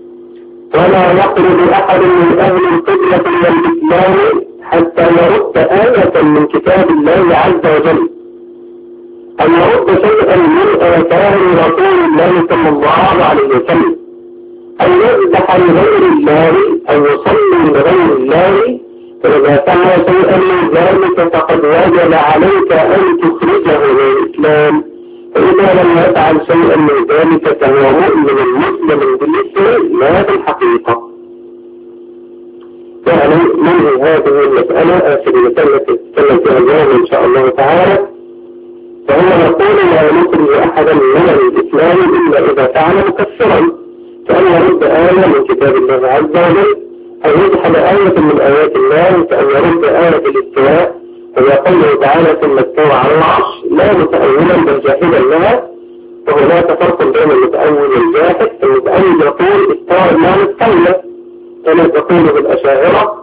ولا يخرج أحد من أهل القبلة من الإسلام حتى يرد آية من كتاب الله عز وجل، أن يرد شيئا من آثار رسول الله صلى الله عليه وسلم، أن يذبح لغير الله، أن يصلي لغير الله. فإذا فعل شيئا من ذلك فقد وجب عليك أن تخرجه من الإسلام، فإذا لم يفعل شيئا من ذلك فهو مؤمن مسلم بالاسم لا بالحقيقة. يعني من هذه المسألة آخر المسألة تتكلم فيها اليوم إن شاء الله تعالى. فهو يقول لا نخرج أحدا من الإسلام إلا إذا فعل مكفرا، كأن يرد آية من كتاب الله عز وجل أو يجحد آية من آيات الله، كأن يرد آية الاستواء ويقول تعالى ثم استوى على العرش لا متأولا بل جاحدا لها. وهناك فرق بين المتأول والجاحد. المتأول يقول استوى المعنى استولى كما تقوله الأشاعرة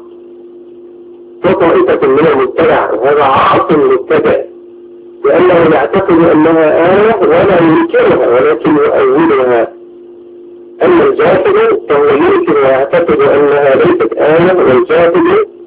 وطائفة من المبتدع، وهذا عاصم مبتدع لأنه يعتقد أنها آية ولا ينكرها ولكن يؤولها. أما الجاحد فهو ينكر ويعتقد أنها ليست آية، والجاحد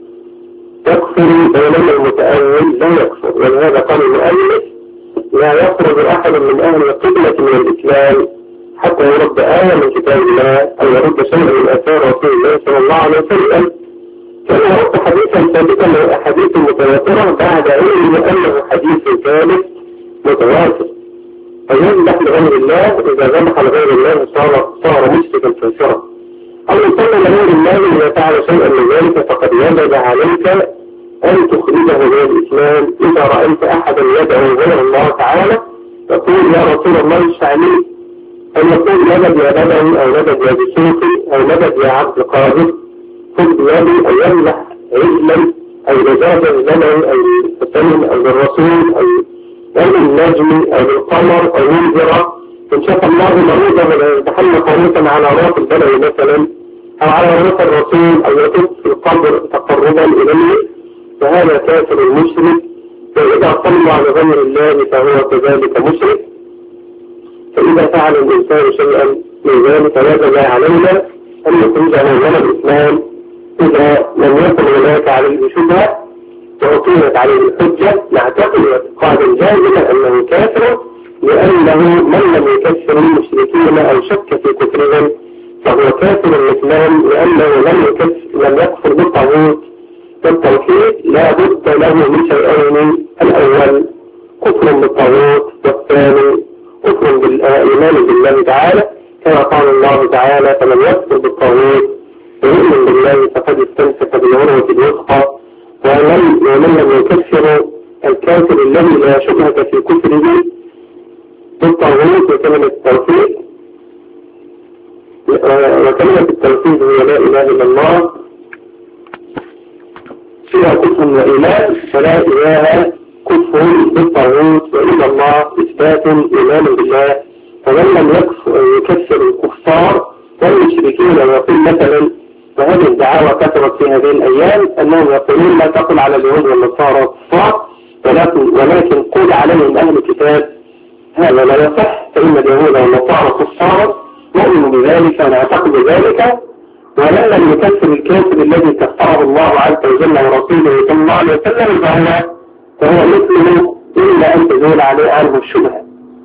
يكفر بينما المتأول لا يكفر. ولهذا قال المؤلف لا يخرج أحد من أهل القبلة من الإسلام حتى يرد آية من كتاب الله أو يرد شيئا من آثار رسول الله صلى الله عليه وسلم. كان يرد حديثا ثابتا من أحاديث متواترة بعد علم أنه حديث ثابت متواتر، فيذبح لغير الله. إذا ذبح لغير الله صار مشركا كافرا. أو يصلي لغير الله إذا فعل شيئا من ذلك فقد وجب عليك أن تخرجه من الإسلام. إذا رأيت أحدا يدعو غير الله تعالى تقول يا رسول الله اشفع لي، أو يقول مدد يا بدوي أو مدد يا بسوقي أو مدد يا عبد القادر خذ بيدي، أو يملح عجلا أو رجاجا لنا أو للفتن أو للرسول أو للنجم أو للقمر أو ينذر. إن شاء الله مريضا يتحمل قانوتا على راس البلد مثلا أو على راس الرسول أو يطب في القبر تقربا إليه، فهذا كافر المشرك. فإذا صلوا على غير الله فهو كذلك مشرك. فإذا فعل الإنسان شيئا من ذلك وجب علينا أن نخرجه من الإسلام إذا لم يكن هناك عليه شبهة وأقيمت عليه الحجة. نعتقد اعتقادا جازما أنه كافر، لأنه من لم يكفر المشركين أو شك في كفرهم فهو كافر الإسلام، لأنه لم يكفر بالطاغوت. فالتوحيد لا بد له من شيئين: الأول كفر بالطاغوت، والثاني كفر بالإيمان بالله تعالى، كما قال الله تعالى فمن يكفر بالطاغوت ويؤمن بالله فقد استمسك بالعروة الوثقى. ومن لم يكفر الكافر الذي لا شبهة في كفره بالطاغوت وكلمة التوحيد، وكلمة التوحيد هي لا إله إلا الله فيها كفر وإيمان، فلا إله كفر بالطاغوت وإلى الله إثبات إيمان بالله. فمن لم يكفر الكفار والمشركين ويقول مثلا، وهذه الدعاوى كثرت في هذه الأيام أنهم يقولون لا تقل على اليهود والنصارى كفار ولكن قل عليهم أهل الكتاب. هذا لا يصح، فإن اليهود والنصارى كفار نؤمن بذلك ونعتقد ذلك. ومن لم يكفر الكافر الذي كفره الله عز وجل ورسوله صلى الله عليه وسلم فهو مسلم إلا أن تزول عليه عنه الشبهة.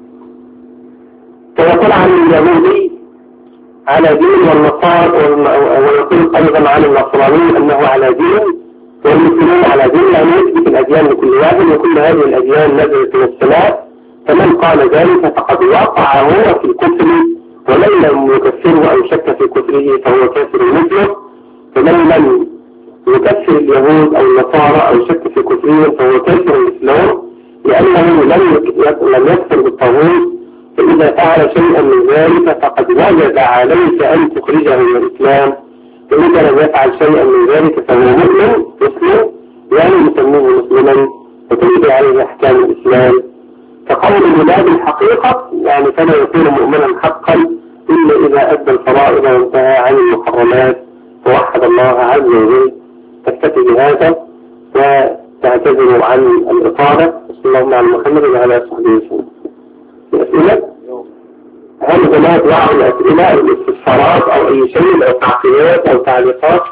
فيقول عن اليهودي على دين والنصارى، ويقول أيضا عن النصراني أنه على دين، والمسلمين على دين، يعني يثبت الأديان لكل واحد وكل هذه الأديان نزلت من السماء. فمن قال ذلك فقد وقع هو في الكفر، ومن لم يكفره أو شك في كفره فهو كافر مسلم. فمن لم يكفر اليهود أو النصارى أو شك في كفرهم فهو كافر الإسلام، لأنه لم يكفر بالطاغوت. فإذا فعل شيئا من ذلك فقد وجب عليك أن تخرجه من الإسلام. فإذا لم يفعل شيئا من ذلك فهو مؤمن مسلم، يعني يسميه مسلما وتجري عليه أحكام الإسلام. فقول الولاد الحقيقة يعني فلا يكون مؤمنا حقا إلا إذا أدى الفرائض وانتهى عن المحرمات ووحد الله عز وجل. تكتفي بهذا وتعتذر عن الإطالة. صلى الله على محمد وعلى آله وسلم. الأسئلة؟ هل هناك بعض الأسئلة أو الاستفسارات أو أي شيء أو تعقيبات أو تعليقات؟